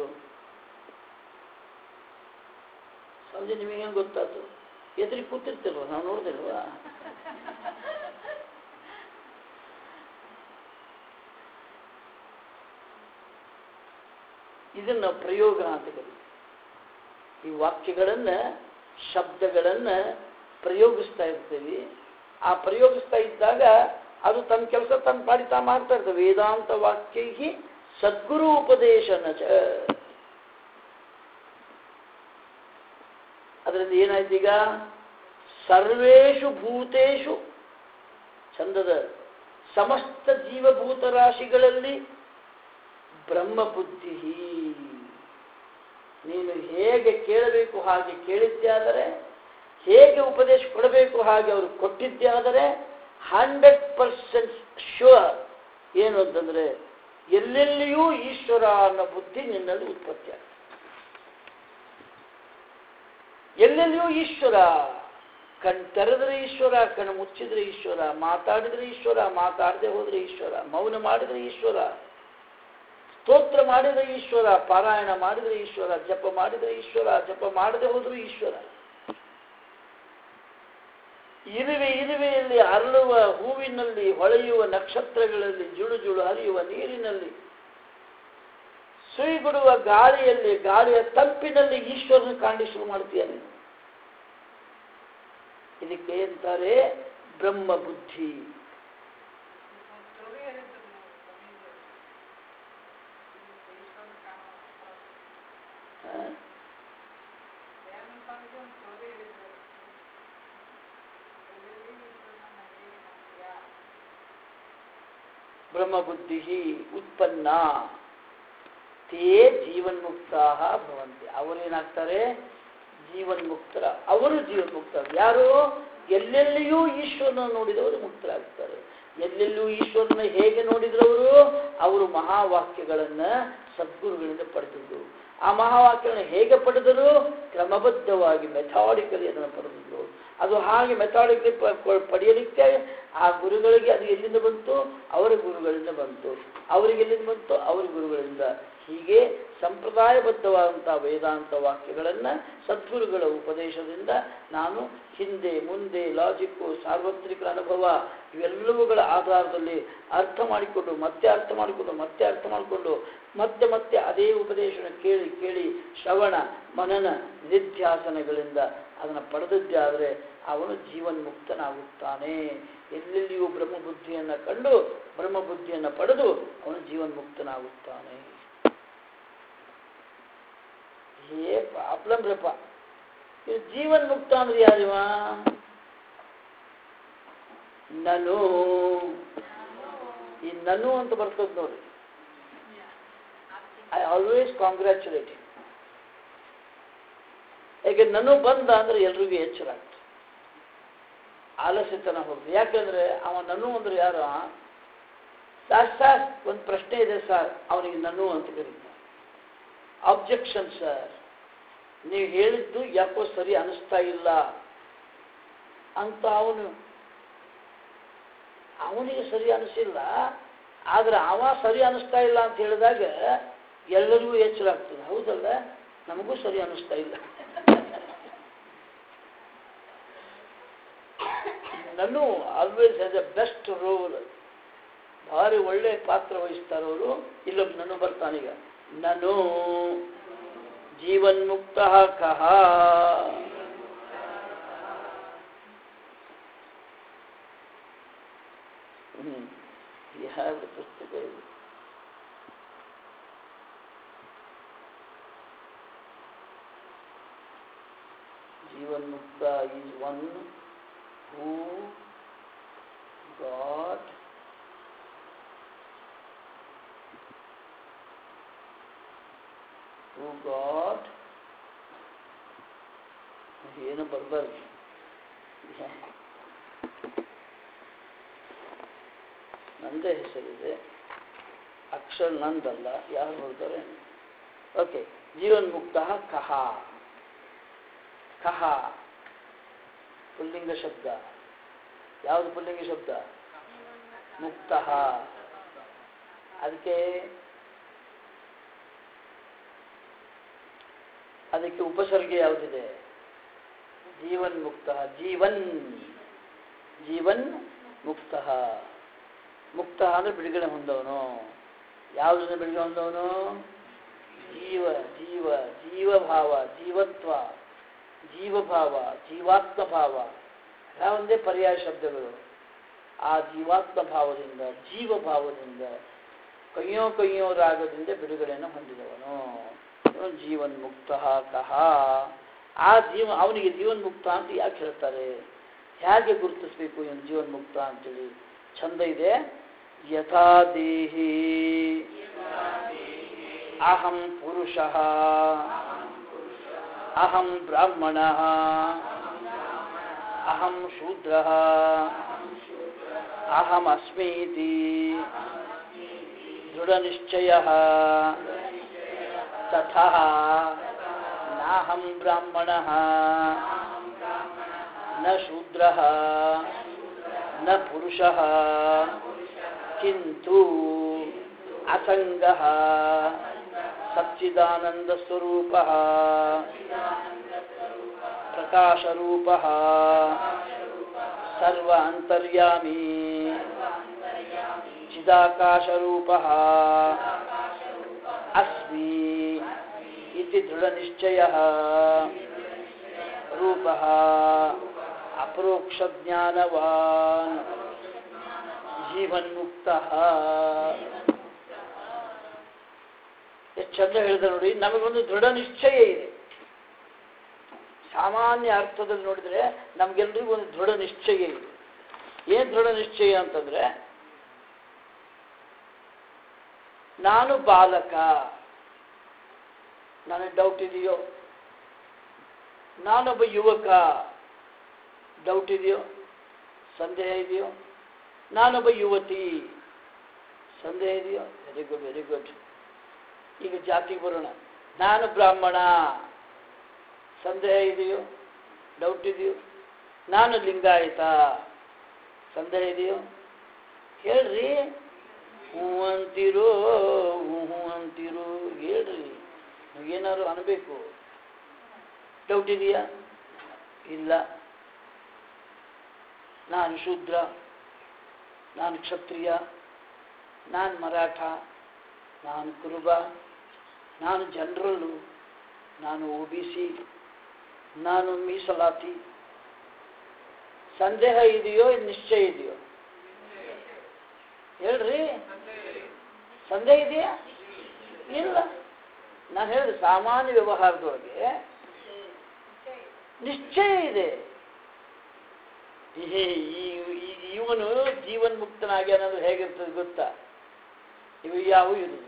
ಸಂಜೆ ನಿಮಗೆ ಹೆಂಗೆ ಗೊತ್ತಾಯ್ತು? ಎದುರಿಗೆ ಕೂತಿರ್ತಿಲ್ವ, ನಾವು ನೋಡ್ದಿಲ್ವಾ? ಇದನ್ನ ಪ್ರಯೋಗ ಅಂತ ಕರೀತೀವಿ. ಈ ವಾಕ್ಯಗಳನ್ನು, ಶಬ್ದಗಳನ್ನು ಪ್ರಯೋಗಿಸ್ತಾ ಇರ್ತೀವಿ. ಆ ಪ್ರಯೋಗಿಸ್ತಾ ಇದ್ದಾಗ ಅದು ತನ್ನ ಕೆಲಸ ತನ್ನ ಪಾಡಿ ತಾ ಮಾಡ್ತಾ ಇರ್ತದೆ. ವೇದಾಂತ ವಾಕ್ಯೈ ಸದ್ಗುರು ಉಪದೇಶನ ಚ. ಅದರಿಂದ ಏನಾಯ್ತು ಈಗ? ಸರ್ವೇಷು ಭೂತೇಷು ಚಂದದ ಸಮಸ್ತ ಜೀವಭೂತ ರಾಶಿಗಳಲ್ಲಿ ಬ್ರಹ್ಮಬುದ್ಧಿ. ನೀನು ಹೇಗೆ ಕೇಳಬೇಕು ಹಾಗೆ ಕೇಳಿದ್ದೆ ಆದರೆ, ಹೇಗೆ ಉಪದೇಶ ಕೊಡಬೇಕು ಹಾಗೆ ಅವರು ಕೊಟ್ಟಿದ್ದೆ ಆದರೆ 100% ಶ್ಯೂರ್ ಏನು ಅಂತಂದ್ರೆ ಎಲ್ಲೆಲ್ಲಿಯೂ ಈಶ್ವರ ಅನ್ನೋ ಬುದ್ಧಿ ನಿನ್ನಲ್ಲಿ ಉತ್ಪತ್ತಿ ಆಗ್ತದೆ. ಎಲ್ಲೆಲ್ಲಿಯೂ ಈಶ್ವರ. ಕಣ್ ತೆರೆದರೆ ಈಶ್ವರ, ಕಣ್ಣು ಮುಚ್ಚಿದ್ರೆ ಈಶ್ವರ, ಮಾತಾಡಿದ್ರೆ ಈಶ್ವರ, ಮಾತಾಡದೆ ಹೋದ್ರೆ ಈಶ್ವರ, ಮೌನ ಮಾಡಿದ್ರೆ ಈಶ್ವರ, ಸ್ತೋತ್ರ ಮಾಡಿದ್ರೆ ಈಶ್ವರ, ಪಾರಾಯಣ ಮಾಡಿದ್ರೆ ಈಶ್ವರ, ಜಪ ಮಾಡಿದ್ರೆ ಈಶ್ವರ, ಜಪ ಮಾಡದೆ ಹೋದ್ರೂ ಈಶ್ವರ. ಇರುವೆಯಲ್ಲಿ ಅರಳುವ ಹೂವಿನಲ್ಲಿ, ಹೊಳೆಯುವ ನಕ್ಷತ್ರಗಳಲ್ಲಿ, ಜುಳು ಜುಳು ಹರಿಯುವ ನೀರಿನಲ್ಲಿ, ಸುಯಿಗುಡುವ ಗಾಳಿಯಲ್ಲಿ, ಗಾಳಿಯ ತಂಪಿನಲ್ಲಿ ಈಶ್ವರನ ಕಾಣಿ ಶುರು ಮಾಡ್ತೀಯ ನೀನು. ಇದಕ್ಕೆ ಅಂತಾರೆ ಬ್ರಹ್ಮ ಬುದ್ಧಿ. ಬ್ರಹ್ಮಬುದ್ಧಿ ಉತ್ಪನ್ನ ತೇ ಜೀವನ್ಮುಕ್ತಾ ಭವಂತಿ. ಅವರೇನಾಗ್ತಾರೆ? ಜೀವನ್ಮುಕ್ತರ. ಅವರು ಜೀವನ್ಮುಕ್ತ. ಯಾರು? ಎಲ್ಲೆಲ್ಲಿಯೂ ಈಶ್ವರನ ನೋಡಿದವರು ಮುಕ್ತರಾಗ್ತಾರೆ. ಎಲ್ಲೆಲ್ಲಿಯೂ ಈಶ್ವರನ ಹೇಗೆ ನೋಡಿದ್ರವರು? ಅವರು ಮಹಾವಾಕ್ಯಗಳನ್ನ ಸದ್ಗುರುಗಳಿಂದ ಪಡೆದಿದ್ರು. ಆ ಮಹಾವಾಕ್ಯಗಳನ್ನು ಹೇಗೆ ಪಡೆದರು? ಕ್ರಮಬದ್ಧವಾಗಿ ಮೆಥಾಡಿಕಲಿ ಅದನ್ನು ಪಡೆದಿದ್ರು. ಅದು ಹಾಗೆ ಮೆಥಾಡಿಕಲಿ ಪಡೆಯಲಿಕ್ಕೆ ಆ ಗುರುಗಳಿಗೆ ಅದು ಎಲ್ಲಿಂದ ಬಂತು? ಅವರ ಗುರುಗಳಿಂದ ಬಂತು. ಅವರಿಗೆ ಎಲ್ಲಿಂದ ಬಂತು? ಅವರ ಗುರುಗಳಿಂದ. ಹೀಗೆ ಸಂಪ್ರದಾಯಬದ್ಧವಾದಂತಹ ವೇದಾಂತ ವಾಕ್ಯಗಳನ್ನು ಸದ್ಗುರುಗಳ ಉಪದೇಶದಿಂದ ನಾನು ಹಿಂದೆ ಮುಂದೆ ಲಾಜಿಕ್ಕು, ಸಾರ್ವತ್ರಿಕ ಅನುಭವ ಇವೆಲ್ಲವುಗಳ ಆಧಾರದಲ್ಲಿ ಅರ್ಥ ಮಾಡಿಕೊಂಡು ಮತ್ತೆ ಅರ್ಥ ಮಾಡಿಕೊಂಡು ಮತ್ತೆ ಅರ್ಥ ಮಾಡಿಕೊಂಡು ಮತ್ತೆ ಮತ್ತೆ ಅದೇ ಉಪದೇಶನ ಕೇಳಿ ಕೇಳಿ ಶ್ರವಣ ಮನನ ನಿಧ್ಯಾಸನಗಳಿಂದ ಅದನ್ನು ಪಡೆದದ್ದೇ ಆದರೆ ಅವನು ಜೀವನ್ಮುಕ್ತನಾಗುತ್ತಾನೆ. ಎಲ್ಲೆಲ್ಲಿಯೂ ಬ್ರಹ್ಮಬುದ್ಧಿಯನ್ನು ಕಂಡು ಬ್ರಹ್ಮಬುದ್ಧಿಯನ್ನು ಪಡೆದು ಅವನು ಜೀವನ್ಮುಕ್ತನಾಗುತ್ತಾನೆ. ಏ ಪ್ರಾಬ್ಲಮ್ ರಪ್ಪ. ಇದು ಜೀವನ್ಮುಕ್ತ ಅಂದ್ರೆ ಯಾರಿವ? ನನು. ಈ ನನು ಅಂತ ಬರ್ತದೆ ನೋಡಿ. I always congratulate. ಯಾಕೆ ನನು ಬಂದ ಅಂದ್ರೆ ಎಲ್ರಿಗೂ ಎಚ್ಚರ ಆಗ್ತದೆ, ಆಲಸ್ಯತನ ಹೋಗ್ತದೆ. ಯಾಕಂದ್ರೆ ಅವ ನನು ಅಂದ್ರೆ ಯಾರು? ಸರ್ ಒಂದು ಪ್ರಶ್ನೆ ಇದೆ ಸರ್, ಅವನಿಗೆ ನನು ಅಂತ ಕರೀತಾರೆ. ಅಬ್ಜೆಕ್ಷನ್ ಸರ್, ನೀವು ಹೇಳಿದ್ದು ಯಾಕೋ ಸರಿ ಅನಿಸ್ತಾ ಇಲ್ಲ ಅಂತ ಅವನಿಗೆ ಸರಿ ಅನಿಸಿಲ್ಲ. ಆದ್ರೆ ಅವ ಸರಿ ಅನಿಸ್ತಾ ಇಲ್ಲ ಅಂತ ಹೇಳಿದಾಗ ಎಲ್ಲರಿಗೂ ಎಚ್ಚರ ಆಗ್ತದೆ. ಹೌದಲ್ಲ, ನಮಗೂ ಸರಿ ಅನ್ನಿಸ್ತಾ ಇಲ್ಲ. ನಾನು always has a best role. ಭಾರಿ ಒಳ್ಳೆ ಪಾತ್ರ ವಹಿಸ್ತಾರವರು. ಇಲ್ಲೊಬ್ಬ ನಾನು ಬರ್ತಾನೀಗ. ನಾನು ಜೀವನ್ಮುಕ್ತ ಕಹ. ಯಾವ ಪುಸ್ತಕ ಇದು? Jivanmukta is one who got ಏನು ಬರ್ಬಾರ್ದು. ನಂದೇ ಹೆಸರಿದೆ, ಅಕ್ಷರ ನಂದಲ್ಲ, ಯಾರು ಬರ್ತಾರೆ? ಓಕೆ, ಜೀವನ್ಮುಕ್ತ ಕಹ. ಕಹ ಪುಲ್ಲಿಂಗ ಶಬ್ದ. ಯಾವುದು ಪುಲ್ಲಿಂಗ ಶಬ್ದ? ಮುಕ್ತ. ಅದಕ್ಕೆ ಉಪಸರ್ಗೆ ಯಾವುದಿದೆ? ಜೀವನ್ಮುಕ್ತ. ಜೀವನ್ ಮುಕ್ತ. ಮುಕ್ತ ಅಂದ್ರೆ ಬಿಡುಗಡೆ ಹೊಂದವನು. ಯಾವುದನ್ನ ಬಿಡುಗಡೆ ಹೊಂದವನು? ಜೀವಭಾವ, ಜೀವತ್ವ, ಜೀವಭಾವ, ಜೀವಾತ್ಮ ಭಾವ ಒಂದೇ ಪರ್ಯಾಯ ಶಬ್ದಗಳು. ಆ ಜೀವಾತ್ಮ ಭಾವದಿಂದ, ಜೀವಭಾವದಿಂದ, ಕಯ್ಯೋ ರಾಗದಿಂದ ಬಿಡುಗಡೆಯನ್ನು ಹೊಂದಿದವನು ಜೀವನ್ಮುಕ್ತ ಕಹ. ಆ ಅವನಿಗೆ ಜೀವನ್ಮುಕ್ತ ಅಂತ ಯಾಕೆ ಹೇಳ್ತಾರೆ? ಹೇಗೆ ಗುರುತಿಸ್ಬೇಕು ಇವನು ಜೀವನ್ಮುಕ್ತ ಅಂತೇಳಿ? ಚಂದ ಇದೆ. ಯಥಾ ದೇಹಿ ಅಹಂ ಪುರುಷಃ ಅಹಂ ಬ್ರಾಹ್ಮಣಃ ಅಹಂ ಶೂದ್ರಃ ಅಹಂ ಅಸ್ಮೀತಿ ದೃಢನಿಶ್ಚಯಃ ತಥಾ ನಾಹಂ ಬ್ರಾಹ್ಮಣಃ ನ ಶೂದ್ರಃ ನ ಪುರುಷಃ ಕಿಂತು ಅಸಂಗಃ ಸಚ್ಚಿದಾನಂದ ಸ್ವರೂಪಃ ಪ್ರಕಾಶರೂಪಃ ಸರ್ವ ಅಂತರ್ಯಾಮಿ ಚಿದಾಕಾಶರೂಪಃ ಅಸ್ಮಿ ಇತಿ ದೃಢನಿಶ್ಚಯಃ ರೂಪಃ ಅಪರೋಕ್ಷಜ್ಞಾನವಾನ್ ಜೀವನ್ಮುಕ್ತಃ. ಎಷ್ಟು ಚಂದ ಹೇಳಿದ ನೋಡಿ. ನಮಗೊಂದು ದೃಢ ನಿಶ್ಚಯ ಇದೆ. ಸಾಮಾನ್ಯ ಅರ್ಥದಲ್ಲಿ ನೋಡಿದ್ರೆ ನಮ್ಗೆಲ್ರಿಗೂ ಒಂದು ದೃಢ ನಿಶ್ಚಯ ಇದೆ. ಏನ್ ದೃಢ ನಿಶ್ಚಯ ಅಂತಂದ್ರೆ, ನಾನು ಬಾಲಕ, ನನಗೆ ಡೌಟ್ ಇದೆಯೋ? ನಾನೊಬ್ಬ ಯುವಕ, ಡೌಟ್ ಇದೆಯೋ? ಸಂದೇಹ ಇದೆಯೋ? ನಾನೊಬ್ಬ ಯುವತಿ, ಸಂದೇಹ ಇದೆಯೋ? Very good, very good. ಈಗ ಜಾತಿಗೆ ಬರೋಣ. ನಾನು ಬ್ರಾಹ್ಮಣ, ಸಂದೇಹ ಇದೆಯೋ? ಡೌಟ್ ಇದೆಯೋ? ನಾನು ಲಿಂಗಾಯತ, ಸಂದೇಹ ಇದೆಯೋ? ಹೇಳ್ರಿ. ಹ್ಞೂ ಅಂತೀರೋ ಹ್ಞೂ ಅಂತೀರೋ ಹೇಳ್ರಿ. ಏನಾದ್ರು ಅನ್ಬೇಕು. ಡೌಟ್ ಇದೆಯಾ? ಇಲ್ಲ. ನಾನು ಶೂದ್ರ, ನಾನು ಕ್ಷತ್ರಿಯ, ನಾನು ಮರಾಠ, ನಾನು ಕುರುಬ, ನಾನು ಜನರಲ್ಲು, ನಾನು OBC, ನಾನು ಮೀಸಲಾತಿ. ಸಂದೇಹ ಇದೆಯೋ? ನಿಶ್ಚಯ ಇದೆಯೋ? ಹೇಳ್ರಿ. ಸಂದೇಹ ಇದೆಯಾ? ಇಲ್ಲ. ನಾನು ಹೇಳಿದ ಸಾಮಾನ್ಯ ವ್ಯವಹಾರದೊಳಗೆ ನಿಶ್ಚಯ ಇದೆ. ಇವನು ಜೀವನ್ಮುಕ್ತನಾಗಿ ಅನ್ನೋದು ಹೇಗಿರ್ತದೆ ಗೊತ್ತಾ? ಇವು ಯಾವ ಇರುವುದು,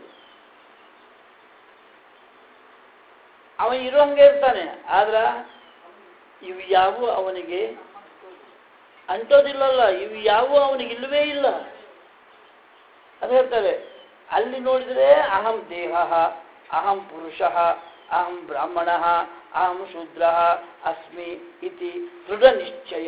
ಅವ ಇರೋ ಹಂಗೆ ಇರ್ತಾನೆ. ಆದ್ರ ಇವು ಯಾವ ಅವನಿಗೆ ಅಂಟೋದಿಲ್ಲಲ್ಲ. ಇವು ಯಾವ ಅವನಿಗೆ ಇಲ್ಲವೇ ಇಲ್ಲ. ಅದು ಹೇಳ್ತಾರೆ. ಅಲ್ಲಿ ನೋಡಿದ್ರೆ ಅಹಂ ದೇಹ, ಅಹಂ ಪುರುಷ, ಅಹಂ ಬ್ರಾಹ್ಮಣ, ಅಹಂ ಶೂದ್ರ ಅಸ್ಮಿ ಇತಿ ದೃಢ ನಿಶ್ಚಯ.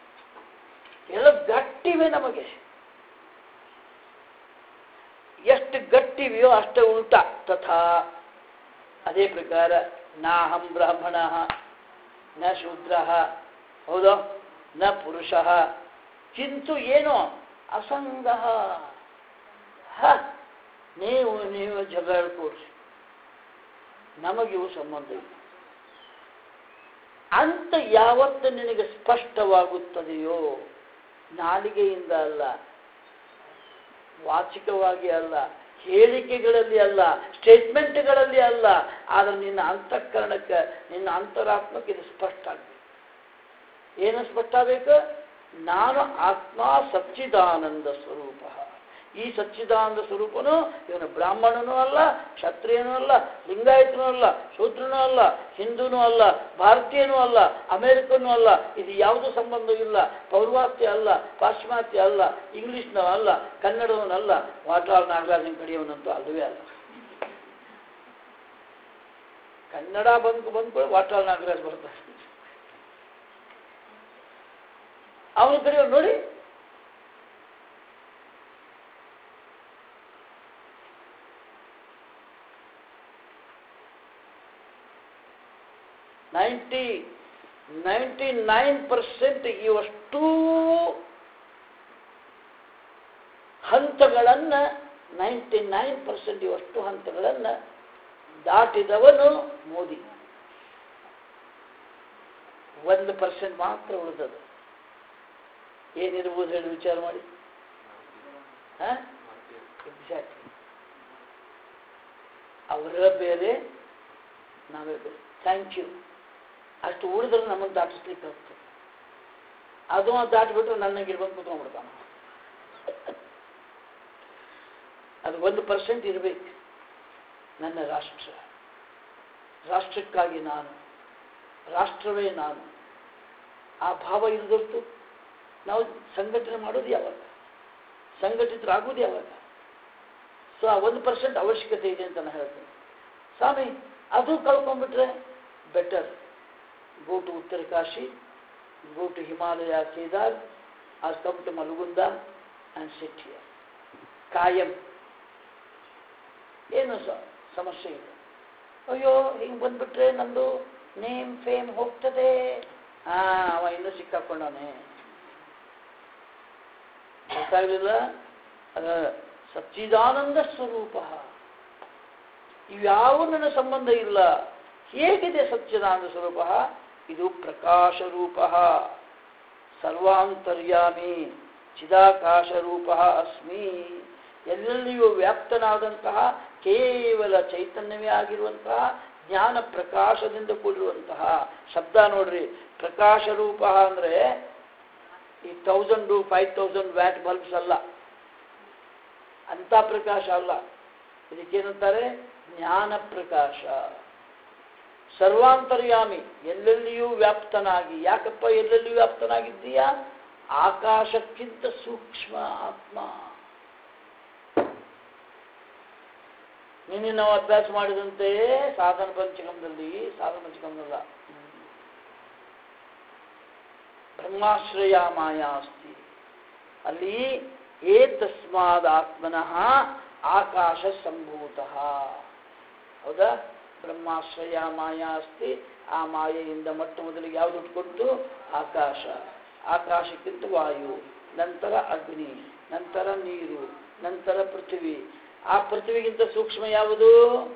ಎಲ್ಲ ಗಟ್ಟಿವೆ ನಮಗೆ. ಎಷ್ಟು ಎಷ್ಟು ಗಟ್ಟಿವೆಯೋ ಅಷ್ಟೇ ಉಲ್ಟಾ ತಥಾ. ಅದೇ ಪ್ರಕಾರ ನಾಹಂ ಬ್ರಾಹ್ಮಣ ನ ಶೂದ್ರ, ಹೌದೋ ನ ಪುರುಷ, ಕಿಂತು ಏನೋ ಅಸಂಗ. ನೀವು ಜಗಳಕೊಡ್ರಿ, ನಮಗಿವು ಸಂಬಂಧ ಇಲ್ಲ ಅಂತ ಯಾವತ್ತು ನಿನಗೆ ಸ್ಪಷ್ಟವಾಗುತ್ತದೆಯೋ, ನಾಲಿಗೆಯಿಂದ ಅಲ್ಲ, ವಾಚಿಕವಾಗಿ ಅಲ್ಲ, ಹೇಳಿಕೆಗಳಲ್ಲಿ ಅಲ್ಲ, ಸ್ಟೇಟ್ಮೆಂಟ್ಗಳಲ್ಲಿ ಅಲ್ಲ, ಆದರೆ ನಿನ್ನ ಅಂತಃಕರಣಕ್ಕೆ, ನಿನ್ನ ಅಂತರಾತ್ಮಕ್ಕೆ ಇದು ಸ್ಪಷ್ಟ ಆಗಬೇಕು. ಏನು ಸ್ಪಷ್ಟ ಆಗಬೇಕು? ನಾನು ಆತ್ಮ ಸಚ್ಚಿದಾನಂದ ಸ್ವರೂಪ. ಈ ಸಚ್ಚಿದಾನಂದ ಸ್ವರೂಪನು ಇವನು ಬ್ರಾಹ್ಮಣನೂ ಅಲ್ಲ, ಕ್ಷತ್ರಿಯನೂ ಅಲ್ಲ, ಲಿಂಗಾಯತನೂ ಅಲ್ಲ, ಶೂದ್ರನೂ ಅಲ್ಲ, ಹಿಂದೂನೂ ಅಲ್ಲ, ಭಾರತೀಯನೂ ಅಲ್ಲ, ಅಮೇರಿಕನೂ ಅಲ್ಲ. ಇದು ಯಾವುದೂ ಸಂಬಂಧವಿಲ್ಲ. ಪೌರ್ವಾತ್ಯ ಅಲ್ಲ, ಪಾಶ್ಚಿಮಾತ್ಯ ಅಲ್ಲ, ಇಂಗ್ಲಿಷ್ನೂ ಅಲ್ಲ, ಕನ್ನಡವನಲ್ಲ, ವಾಟಾಳ್ ನಾಗರಾಜನ ಕಡೆಯವನಂತೂ ಅಲ್ಲವೇ ಅಲ್ಲ. ಕನ್ನಡ ಬಂದ್ಕೊಳ್ಳಿ ವಾಟಾಳ್ ನಾಗರಾಜ್ ಬರ್ತಾರೆ. ಅವನ ಕಡೆಯವ್ರು ನೋಡಿ, ನೈಂಟಿ 99% ಇವಷ್ಟು ಹಂತಗಳನ್ನು 99% ಇವಷ್ಟು ಹಂತಗಳನ್ನು ದಾಟಿದವನು ಮೋದಿ. 1% ಮಾತ್ರ ಉಳಿದದು. ಏನಿರ್ಬೋದು ಹೇಳಿ ವಿಚಾರ ಮಾಡಿ. ಎಕ್ಸಾಕ್ಟ್ಲಿ. ಅವರ ಬೇರೆ, ನಾವೇ ಬೇರೆ. Thank you. ಅಷ್ಟು ಉಳಿದ್ರೆ ನಮಗೆ ದಾಟಿಸ್ಲಿಕ್ಕೆ ಆಗ್ತದೆ. ಅದು ದಾಟಿಬಿಟ್ರೆ ನನಗಿರ್ಬೇಕು ಕುತ್ಕೊಂಡ್ಬಿಡ್ತಾನೆ. ಅದು 1% ಇರಬೇಕು. ನನ್ನ ರಾಷ್ಟ್ರ, ರಾಷ್ಟ್ರಕ್ಕಾಗಿ ನಾನು, ರಾಷ್ಟ್ರವೇ ನಾನು, ಆ ಭಾವ ಇಲ್ಲದೊರ್ತು ನಾವು ಸಂಘಟನೆ ಮಾಡೋದು ಯಾವಾಗ, ಸಂಘಟಿತರಾಗೋದು ಯಾವಾಗ? ಸೊ ಆ 1% ಅವಶ್ಯಕತೆ ಇದೆ ಅಂತ ನಾನು ಹೇಳ್ತೇನೆ. ಸ್ವಾಮಿ ಅದು ಕಳ್ಕೊಂಡ್ಬಿಟ್ರೆ better. Go to Uttarkashi, go to Himalaya Kedar, or come to Malagunda and sit here. ಕಾಯಂ. ಏನು ಸಮಸ್ಯೆ ಇಲ್ಲ. ಅಯ್ಯೋ ಹಿಂಗೆ ಬಂದ್ಬಿಟ್ರೆ ನಮ್ಮದು ನೇಮ್ ಫೇಮ್ ಹೋಗ್ತದೆ. ಅವ ಇನ್ನೂ ಸಿಕ್ಕಾಕೊಂಡವನೇ, ಗೊತ್ತಾಗಲಿಲ್ಲ. ಅದ ಸಚ್ಚಿದಾನಂದ ಸ್ವರೂಪ. ಇವ್ಯಾವ ನನ್ನ ಸಂಬಂಧ ಇಲ್ಲ. ಹೇಗಿದೆ ಸಚ್ಚಿದಾನಂದ ಸ್ವರೂಪ? ಇದು ಪ್ರಕಾಶ ರೂಪ, ಸರ್ವಾಂತರ್ಯಾಮಿ ಚಿದಾಕಾಶ ರೂಪ ಅಸ್ಮಿ. ಎಲ್ಲೆಲ್ಲಿಯೂ ವ್ಯಾಪ್ತನಾದಂತಹ ಕೇವಲ ಚೈತನ್ಯವೇ ಆಗಿರುವಂತಹ ಜ್ಞಾನ ಪ್ರಕಾಶದಿಂದ ಕೂಡಿರುವಂತಹ ಶಬ್ದ ನೋಡ್ರಿ. ಪ್ರಕಾಶ ರೂಪ ಅಂದರೆ ಈ 1000 5000 ವ್ಯಾಟ್ ಬಲ್ಬ್ಸ್ ಅಲ್ಲ, ಅಂತ ಪ್ರಕಾಶ ಅಲ್ಲ. ಇದಕ್ಕೇನಂತಾರೆ? ಜ್ಞಾನ ಪ್ರಕಾಶ. ಸರ್ವಾಂತರ್ಯಾಮಿ, ಎಲ್ಲೆಲ್ಲಿಯೂ ವ್ಯಾಪ್ತನಾಗಿ. ಯಾಕಪ್ಪ ಎಲ್ಲೆಲ್ಲಿಯೂ ವ್ಯಾಪ್ತನಾಗಿದ್ದೀಯಾ? ಆಕಾಶಕ್ಕಿಂತ ಸೂಕ್ಷ್ಮ ಆತ್ಮ. ನಿನ್ನೆ ನಾವು ಅಭ್ಯಾಸ ಮಾಡಿದಂತೆ ಸಾಧನ ಪಂಚಕಮದಲ್ಲ, ಬ್ರಹ್ಮಾಶ್ರಯ ಮಾಯಾ ಅಸ್ತಿ. ಅಲ್ಲಿ ಏತಸ್ಮಾದ್ ಆತ್ಮನಃ ಆಕಾಶ ಸಂಭೂತಃ. ಹೌದಾ? ಬ್ರಹ್ಮಾಶ್ರಯ ಮಾಯಾ ಅಸ್ತಿ. ಆ ಮಾಯೆಯಿಂದ ಮೊಟ್ಟ ಮೊದಲಿಗೆ ಯಾವುದು ಹುಟ್ಟುಕೊಟ್ಟು? ಆಕಾಶ. ಆಕಾಶಕ್ಕಿಂತ ವಾಯು, ನಂತರ ಅಗ್ನಿ, ನಂತರ ನೀರು, ನಂತರ ಪೃಥ್ವಿ. ಆ ಪೃಥ್ವಿಗಿಂತ ಸೂಕ್ಷ್ಮ ಯಾವುದು?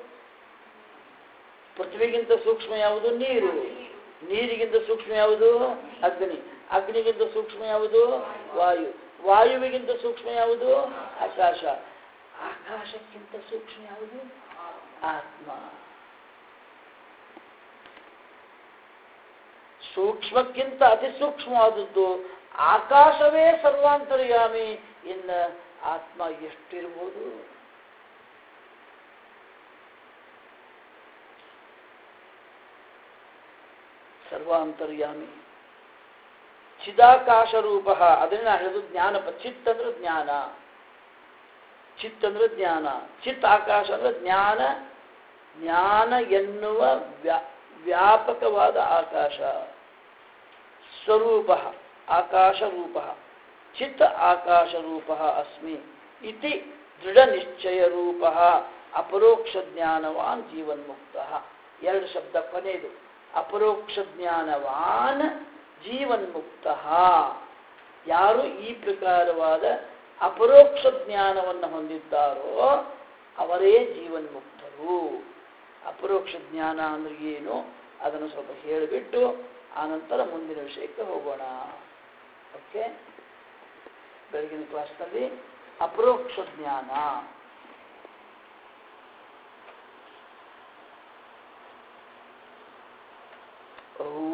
ಪೃಥ್ವಿಗಿಂತ ಸೂಕ್ಷ್ಮ ಯಾವುದು? ನೀರು. ನೀರಿಗಿಂತ ಸೂಕ್ಷ್ಮ ಯಾವುದು? ಅಗ್ನಿ. ಅಗ್ನಿಗಿಂತ ಸೂಕ್ಷ್ಮ ಯಾವುದು? ವಾಯು. ವಾಯುವಿಗಿಂತ ಸೂಕ್ಷ್ಮ ಯಾವುದು? ಆಕಾಶ. ಆಕಾಶಕ್ಕಿಂತ ಸೂಕ್ಷ್ಮ ಯಾವುದು? ಆತ್ಮ. ಸೂಕ್ಷ್ಮಕ್ಕಿಂತ ಅತಿ ಸೂಕ್ಷ್ಮವಾದದ್ದು ಆಕಾಶವೇ ಸರ್ವಾಂತರ್ಯಾಮಿ. ಇನ್ನು ಆತ್ಮ ಎಷ್ಟಿರ್ಬೋದು? ಸರ್ವಾಂತರ್ಯಾಮಿ ಚಿದಾಕಾಶ ರೂಪ. ಅದನ್ನ ನಾ ಹೇಳೋದು ಜ್ಞಾನ. ಚಿತ್ ಅಂದ್ರೆ ಜ್ಞಾನ, ಚಿತ್ ಅಂದ್ರೆ ಜ್ಞಾನ, ಚಿತ್ ಆಕಾಶ ಅಂದ್ರೆ ಜ್ಞಾನ. ಜ್ಞಾನ ಎನ್ನುವ ವ್ಯಾಪಕವಾದ ಆಕಾಶ. ಸ್ವರೂಪ ಆಕಾಶ ರೂಪ, ಚಿತ್ ಆಕಾಶ ರೂಪ ಅಸ್ಮಿ ಇತಿ ದೃಢ ನಿಶ್ಚಯ ರೂಪ ಅಪರೋಕ್ಷ ಜ್ಞಾನವಾನ್ ಜೀವನ್ಮುಕ್ತ. ಎರಡು ಶಬ್ದ ಕೊನೆಯದು. ಅಪರೋಕ್ಷ ಜ್ಞಾನವಾನ್ ಜೀವನ್ಮುಕ್ತ. ಯಾರು ಈ ಪ್ರಕಾರವಾದ ಅಪರೋಕ್ಷ ಜ್ಞಾನವನ್ನು ಹೊಂದಿದ್ದಾರೋ ಅವರೇ ಜೀವನ್ಮುಕ್ತರು. ಅಪರೋಕ್ಷ ಜ್ಞಾನ ಅಂದ್ರೆ ಏನು ಅದನ್ನು ಸ್ವಲ್ಪ ಹೇಳಿಬಿಟ್ಟು ಆನಂತರ ಮುಂದಿನ ವಿಷಯಕ್ಕೆ ಹೋಗೋಣ. ಓಕೆ, ಬೆಳಗಿನ ಕ್ಲಾಸ್ನಲ್ಲಿ ಅಪರೋಕ್ಷ ಜ್ಞಾನ. ಓ